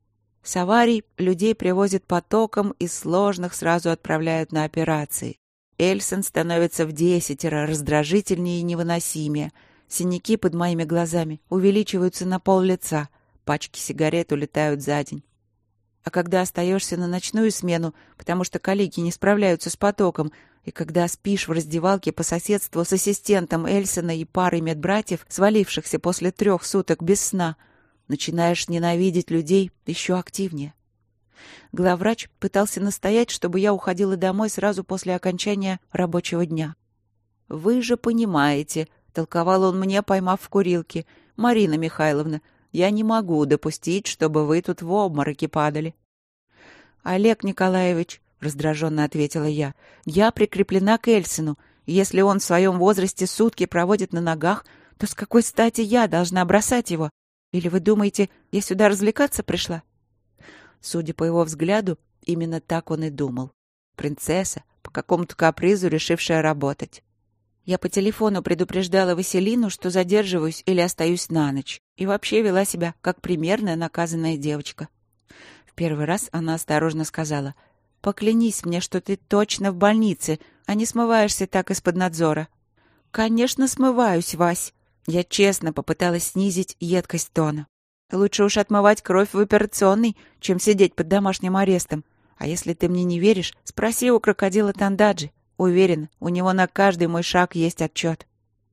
С аварий людей привозят потоком, из сложных сразу отправляют на операции. Эльсон становится в десятеро раздражительнее и невыносимее. Синяки под моими глазами увеличиваются на пол лица. Пачки сигарет улетают за день. А когда остаешься на ночную смену, потому что коллеги не справляются с потоком, и когда спишь в раздевалке по соседству с ассистентом Эльсона и парой медбратьев, свалившихся после трех суток без сна, начинаешь ненавидеть людей еще активнее. Главврач пытался настоять, чтобы я уходила домой сразу после окончания рабочего дня. «Вы же понимаете», — толковал он мне, поймав в курилке, «Марина Михайловна, я не могу допустить, чтобы вы тут в обмороке падали». «Олег Николаевич», — раздраженно ответила я, — «я прикреплена к Эльсину. Если он в своем возрасте сутки проводит на ногах, то с какой стати я должна бросать его? Или вы думаете, я сюда развлекаться пришла?» Судя по его взгляду, именно так он и думал. Принцесса, по какому-то капризу решившая работать. Я по телефону предупреждала Василину, что задерживаюсь или остаюсь на ночь, и вообще вела себя как примерная наказанная девочка. В первый раз она осторожно сказала: «Поклянись мне, что ты точно в больнице, а не смываешься так из-под надзора». «Конечно, смываюсь, Вась». Я честно попыталась снизить едкость тона. «Лучше уж отмывать кровь в операционной, чем сидеть под домашним арестом. А если ты мне не веришь, спроси у крокодила Тандаджи. Уверена, у него на каждый мой шаг есть отчет».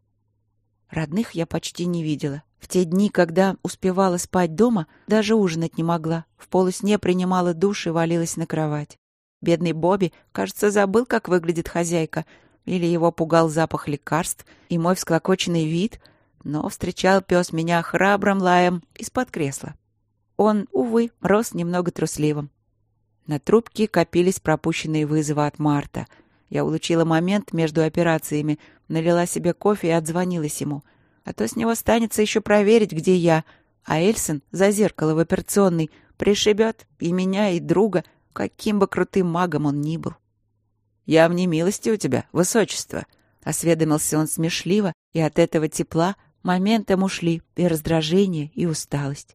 Родных я почти не видела. В те дни, когда успевала спать дома, даже ужинать не могла. В полусне принимала душ и валилась на кровать. Бедный Бобби, кажется, забыл, как выглядит хозяйка, или его пугал запах лекарств и мой всклокоченный вид, но встречал пес меня храбрым лаем из-под кресла. Он, увы, рос немного трусливым. На трубке копились пропущенные вызовы от Марта. Я улучила момент между операциями, налила себе кофе и отзвонилась ему. А то с него станется еще проверить, где я. А Эльсон за зеркало в операционной пришибет и меня, и друга, каким бы крутым магом он ни был. «Я в немилости у тебя, высочество», — осведомился он смешливо, и от этого тепла моментом ушли и раздражение, и усталость.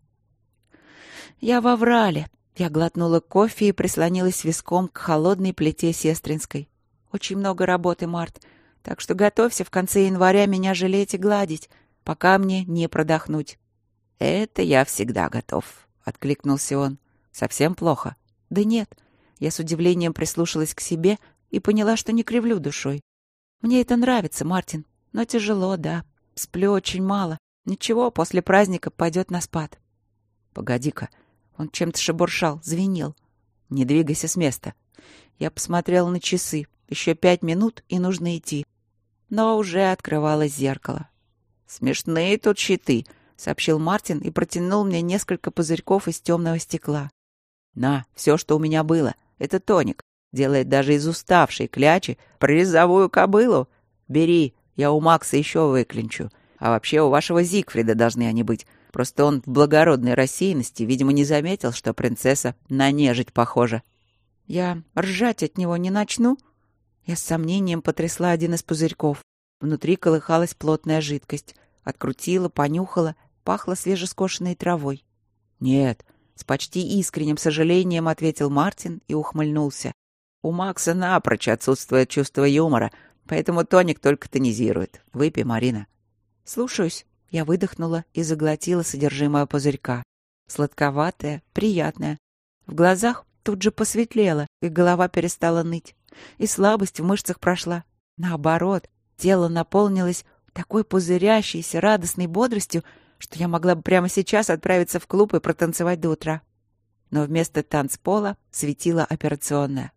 «Я во Врале». Я глотнула кофе и прислонилась виском к холодной плите сестринской. «Очень много работы, Март, так что готовься в конце января меня жалеть и гладить, пока мне не продохнуть». «Это я всегда готов», — откликнулся он. «Совсем плохо?» «Да нет». Я с удивлением прислушалась к себе и поняла, что не кривлю душой. «Мне это нравится, Мартин, но тяжело, да. Сплю очень мало. Ничего, после праздника пойдет на спад». «Погоди-ка». Он чем-то шебуршал, звенел. «Не двигайся с места». Я посмотрела на часы. Еще пять минут, и нужно идти. Но уже открывалось зеркало. «Смешные тут щиты», — сообщил Мартин и протянул мне несколько пузырьков из темного стекла. «На, все, что у меня было. Это тоник. Делает даже из уставшей клячи призовую кобылу. Бери, я у Макса еще выклинчу. А вообще у вашего Зигфрида должны они быть. Просто он в благородной рассеянности, видимо, не заметил, что принцесса на нежить похожа». «Я ржать от него не начну?» Я с сомнением потрясла один из пузырьков. Внутри колыхалась плотная жидкость. Открутила, понюхала, пахло свежескошенной травой. «Нет», — с почти искренним сожалением ответил Мартин и ухмыльнулся. «У Макса напрочь отсутствует чувство юмора, поэтому тоник только тонизирует. Выпей, Марина». «Слушаюсь». Я выдохнула и заглотила содержимое пузырька. Сладковатое, приятное. В глазах тут же посветлело, и голова перестала ныть. И слабость в мышцах прошла. Наоборот, тело наполнилось такой пузырящейся, радостной бодростью, что я могла бы прямо сейчас отправиться в клуб и протанцевать до утра. Но вместо танцпола светила операционная.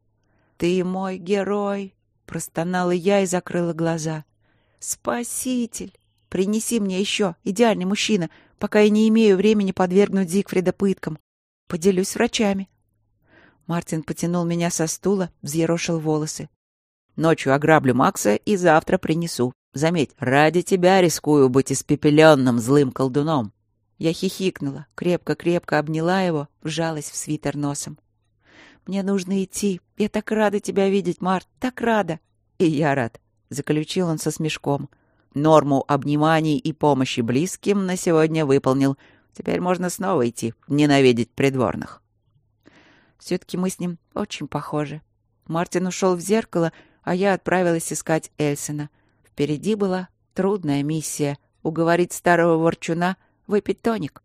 «Ты мой герой!» — простонала я и закрыла глаза. «Спаситель! Принеси мне еще, идеальный мужчина, пока я не имею времени подвергнуть Зигфрида пыткам. Поделюсь с врачами». Мартин потянул меня со стула, взъерошил волосы. «Ночью ограблю Макса и завтра принесу. Заметь, ради тебя рискую быть испепеленным злым колдуном». Я хихикнула, крепко-крепко обняла его, вжалась в свитер носом. «Мне нужно идти. Я так рада тебя видеть, Март, так рада». «И я рад», — заключил он со смешком. «Норму обниманий и помощи близким на сегодня выполнил. Теперь можно снова идти ненавидеть придворных. Все-таки мы с ним очень похожи. Мартин ушел в зеркало, а я отправилась искать Эльсена. Впереди была трудная миссия — уговорить старого ворчуна выпить тоник.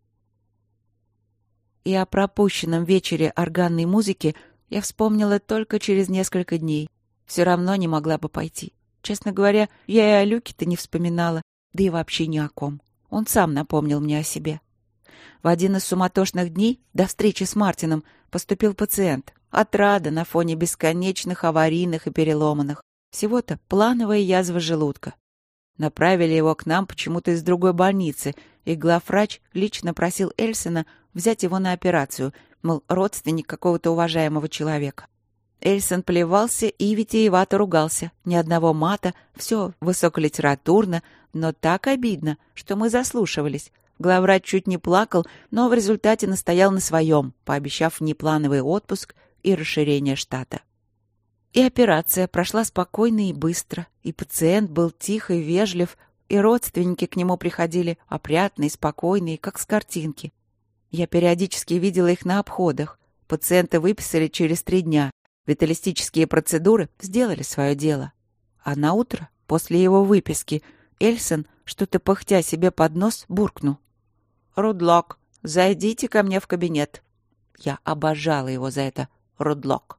И о пропущенном вечере органной музыки я вспомнила только через несколько дней. Все равно не могла бы пойти. Честно говоря, я и о Люке-то не вспоминала, да и вообще ни о ком. Он сам напомнил мне о себе. В один из суматошных дней, до встречи с Мартином, поступил пациент. Отрада на фоне бесконечных аварийных и переломанных. Всего-то плановая язва желудка. Направили его к нам почему-то из другой больницы, и главврач лично просил Эльсена взять его на операцию, мол, родственник какого-то уважаемого человека. Эльсен плевался и витиевато ругался. Ни одного мата, все высоколитературно, но так обидно, что мы заслушивались. Главврач чуть не плакал, но в результате настоял на своем, пообещав внеплановый отпуск и расширение штата. И операция прошла спокойно и быстро, и пациент был тих и вежлив, и родственники к нему приходили опрятные, спокойные, как с картинки. Я периодически видела их на обходах. Пациента выписали через три дня. Виталистические процедуры сделали свое дело. А на утро, после его выписки, Эльсен, что-то пыхтя себе под нос, буркнул: «Рудлок, зайдите ко мне в кабинет». Я обожала его за это. Рудлок.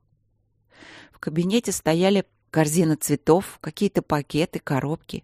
В кабинете стояли корзина цветов, какие-то пакеты, коробки.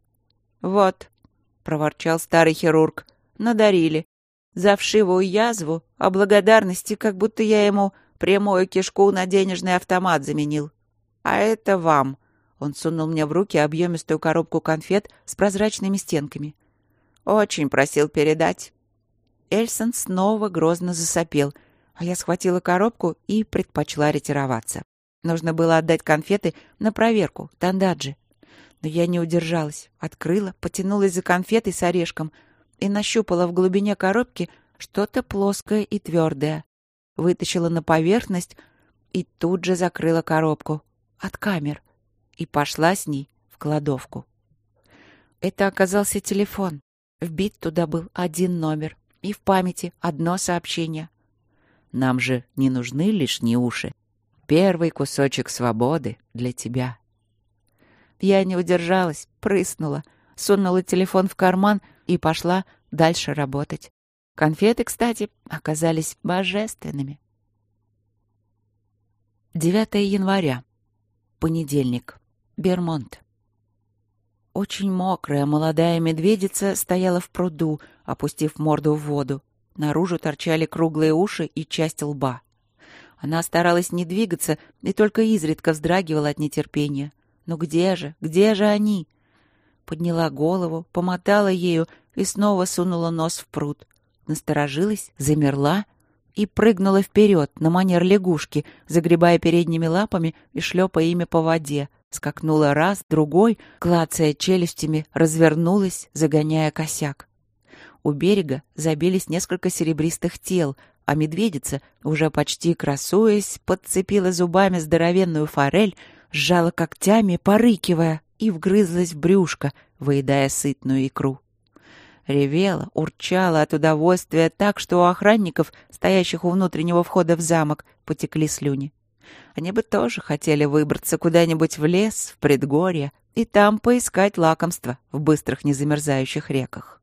«Вот», — проворчал старый хирург, — «надарили. За вшивую язву, а благодарности, как будто я ему прямую кишку на денежный автомат заменил. А это вам». Он сунул мне в руки объемистую коробку конфет с прозрачными стенками. «Очень просил передать». Эльсен снова грозно засопел, а я схватила коробку и предпочла ретироваться. Нужно было отдать конфеты на проверку, Тандаджи. Но я не удержалась, открыла, потянулась за конфетой с орешком и нащупала в глубине коробки что-то плоское и твердое. Вытащила на поверхность и тут же закрыла коробку от камер и пошла с ней в кладовку. Это оказался телефон. Вбит туда был один номер и в памяти одно сообщение. «Нам же не нужны лишние уши. Первый кусочек свободы для тебя». Я не удержалась, прыснула, сунула телефон в карман и пошла дальше работать. Конфеты, кстати, оказались божественными. девятое января. Понедельник. Бермонт. Очень мокрая молодая медведица стояла в пруду, опустив морду в воду. Наружу торчали круглые уши и часть лба. Она старалась не двигаться и только изредка вздрагивала от нетерпения. «Ну где же? Где же они?» Подняла голову, помотала ею и снова сунула нос в пруд. Насторожилась, замерла и прыгнула вперед на манер лягушки, загребая передними лапами и шлепая ими по воде. Скакнула раз, другой, клацая челюстями, развернулась, загоняя косяк. У берега забились несколько серебристых тел, а медведица, уже почти красуясь, подцепила зубами здоровенную форель, сжала когтями, порыкивая, и вгрызлась в брюшко, выедая сытную икру. Ревела, урчала от удовольствия так, что у охранников, стоящих у внутреннего входа в замок, потекли слюни. Они бы тоже хотели выбраться куда-нибудь в лес, в предгорье, и там поискать лакомства в быстрых незамерзающих реках.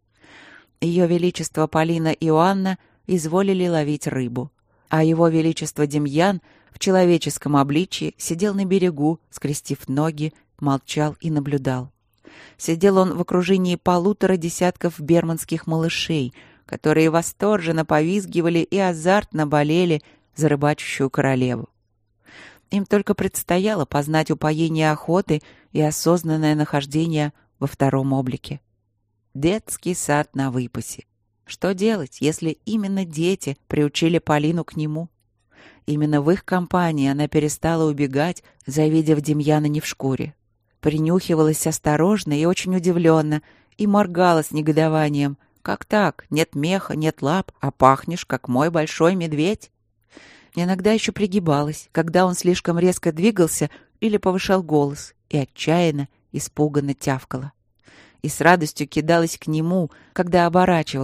Ее Величество Полина Иоанна изволили ловить рыбу, а Его Величество Демьян в человеческом обличье сидел на берегу, скрестив ноги, молчал и наблюдал. Сидел он в окружении полутора десятков берманских малышей, которые восторженно повизгивали и азартно болели за рыбачущую королеву. Им только предстояло познать упоение охоты и осознанное нахождение во втором облике. Детский сад на выпасе. Что делать, если именно дети приучили Полину к нему? Именно в их компании она перестала убегать, завидев Демьяна не в шкуре. Принюхивалась осторожно и очень удивленно, и моргала с негодованием. «Как так? Нет меха, нет лап, а пахнешь, как мой большой медведь?» Иногда еще пригибалась, когда он слишком резко двигался или повышал голос, и отчаянно, испуганно тявкала. И с радостью кидалась к нему, когда оборачивался,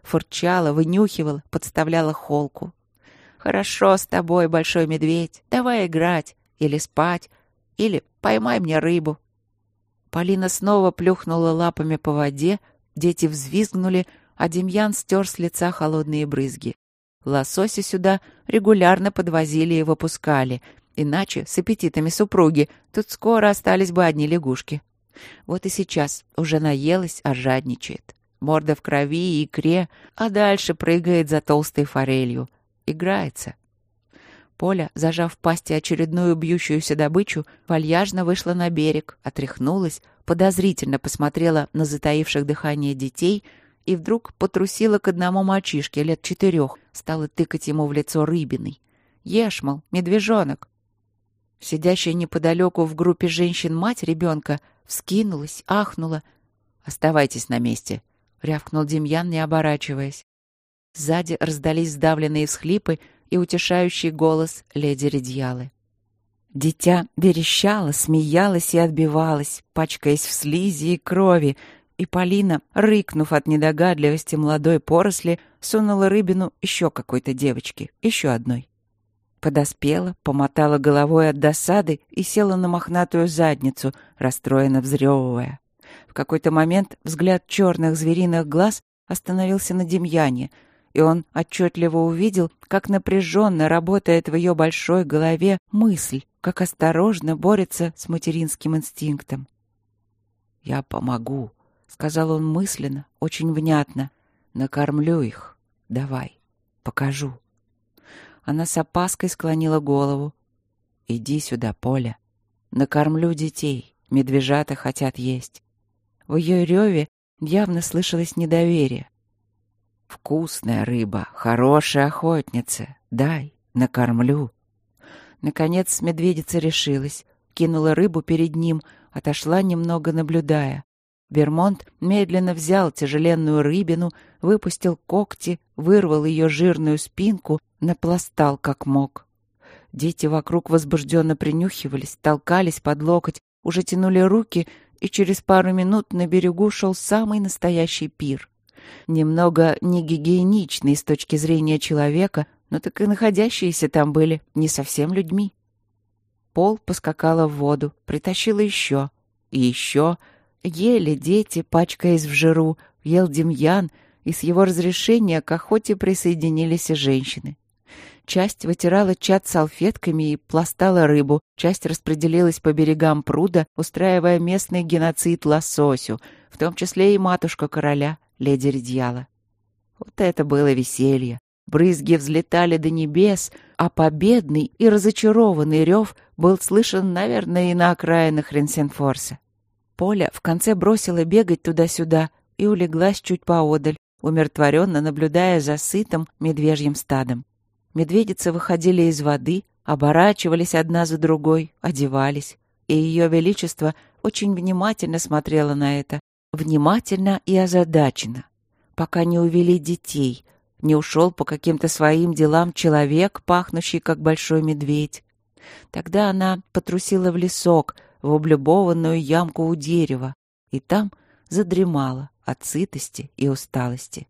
фырчала, вынюхивала, подставляла холку. «Хорошо с тобой, большой медведь, давай играть, или спать, или поймай мне рыбу». Полина снова плюхнула лапами по воде, дети взвизгнули, а Демьян стер с лица холодные брызги. Лосося сюда регулярно подвозили и выпускали, иначе с аппетитами супруги тут скоро остались бы одни лягушки. Вот и сейчас уже наелась, а жадничает. Морда в крови и икре, а дальше прыгает за толстой форелью. Играется. Поля, зажав в пасти очередную бьющуюся добычу, вальяжно вышла на берег, отряхнулась, подозрительно посмотрела на затаивших дыхание детей и вдруг потрусила к одному мальчишке лет четырех, стала тыкать ему в лицо рыбиной. «Ешь, мол, медвежонок». Сидящая неподалеку в группе женщин мать ребенка вскинулась, ахнула. «Оставайтесь на месте», — рявкнул Демьян, не оборачиваясь. Сзади раздались сдавленные всхлипы и утешающий голос леди Редьялы. Дитя верещало, смеялось и отбивалось, пачкаясь в слизи и крови, и Полина, рыкнув от недогадливости молодой поросли, сунула рыбину еще какой-то девочке, еще одной. Подоспела, помотала головой от досады и села на мохнатую задницу, расстроенно взрёвывая. В какой-то момент взгляд черных звериных глаз остановился на Демьяне, и он отчетливо увидел, как напряженно работает в ее большой голове мысль, как осторожно борется с материнским инстинктом. «Я помогу», — сказал он мысленно, очень внятно. «Накормлю их. Давай, покажу». Она с опаской склонила голову. «Иди сюда, Поля. Накормлю детей. Медвежата хотят есть». В ее реве явно слышалось недоверие. «Вкусная рыба, хорошая охотница. Дай, накормлю». Наконец медведица решилась, кинула рыбу перед ним, отошла немного, наблюдая. Вермонт медленно взял тяжеленную рыбину, выпустил когти, вырвал ее жирную спинку, напластал как мог. Дети вокруг возбужденно принюхивались, толкались под локоть, уже тянули руки, и через пару минут на берегу шел самый настоящий пир. Немного негигиеничный с точки зрения человека, но так и находящиеся там были не совсем людьми. Пол поскакала в воду, притащила еще и еще. Ели дети, пачкаясь в жиру, ел Демьян, и с его разрешения к охоте присоединились и женщины. Часть вытирала чад салфетками и пластала рыбу, часть распределилась по берегам пруда, устраивая местный геноцид лососю, в том числе и матушка короля, леди Редьяла. Вот это было веселье! Брызги взлетали до небес, а победный и разочарованный рев был слышен, наверное, и на окраинах Ренсенфорса. Поля в конце бросила бегать туда-сюда и улеглась чуть поодаль, умиротворенно наблюдая за сытым медвежьим стадом. Медведицы выходили из воды, оборачивались одна за другой, одевались, и ее величество очень внимательно смотрело на это, внимательно и озадаченно, пока не увели детей, не ушел по каким-то своим делам человек, пахнущий как большой медведь. Тогда она потрусила в лесок, в облюбованную ямку у дерева, и там задремала от сытости и усталости.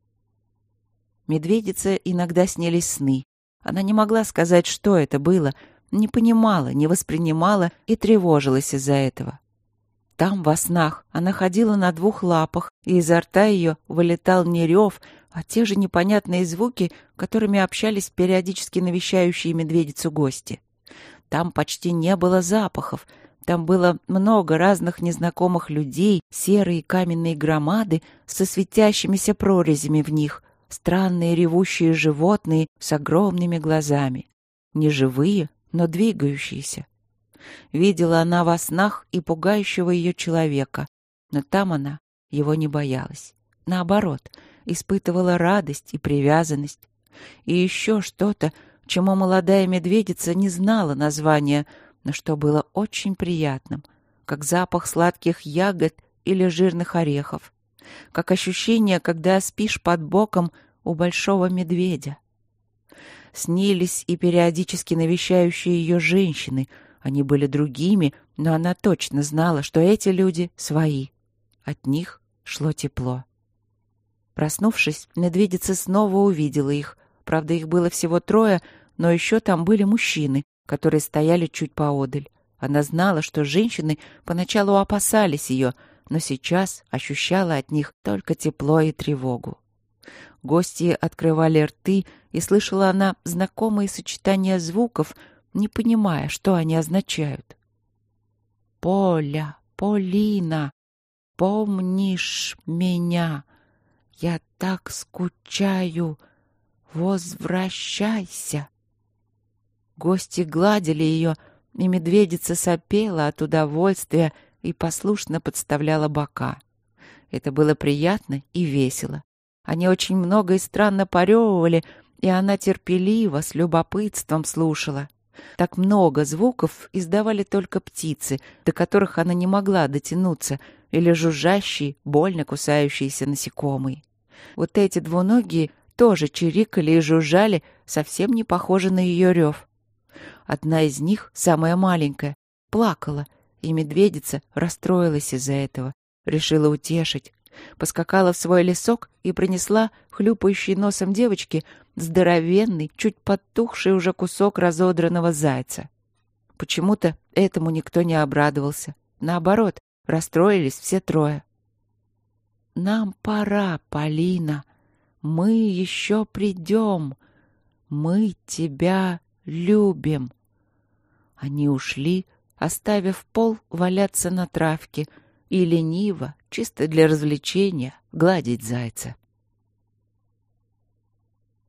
Медведице иногда снились сны. Она не могла сказать, что это было, не понимала, не воспринимала и тревожилась из-за этого. Там, во снах, она ходила на двух лапах, и изо рта ее вылетал не рев, а те же непонятные звуки, которыми общались периодически навещающие медведицу гости. Там почти не было запахов, там было много разных незнакомых людей, серые каменные громады со светящимися прорезями в них, странные ревущие животные с огромными глазами. Не живые, но двигающиеся. Видела она во снах и пугающего ее человека, но там она его не боялась. Наоборот, испытывала радость и привязанность. И еще что-то, чему молодая медведица не знала названия, но что было очень приятным, как запах сладких ягод или жирных орехов, как ощущение, когда спишь под боком у большого медведя. Снились и периодически навещающие ее женщины. Они были другими, но она точно знала, что эти люди свои. От них шло тепло. Проснувшись, медведица снова увидела их. Правда, их было всего трое, но еще там были мужчины, которые стояли чуть поодаль. Она знала, что женщины поначалу опасались ее, но сейчас ощущала от них только тепло и тревогу. Гости открывали рты, и слышала она знакомые сочетания звуков, не понимая, что они означают. «Поля, Полина, помнишь меня? Я так скучаю. Возвращайся!» Гости гладили ее, и медведица сопела от удовольствия и послушно подставляла бока. Это было приятно и весело. Они очень много и странно порёвывали, и она терпеливо, с любопытством слушала. Так много звуков издавали только птицы, до которых она не могла дотянуться, или жужжащие, больно кусающиеся насекомые. Вот эти двуногие тоже чирикали и жужжали, совсем не похожи на ее рев. Одна из них, самая маленькая, плакала, и медведица расстроилась из-за этого, решила утешить. Поскакала в свой лесок и принесла хлюпающей носом девочке здоровенный, чуть подтухший уже кусок разодранного зайца. Почему-то этому никто не обрадовался. Наоборот, расстроились все трое. «Нам пора, Полина. Мы еще придем. Мы тебя любим». Они ушли, оставив Пол валяться на травке и лениво, чисто для развлечения, гладить зайца.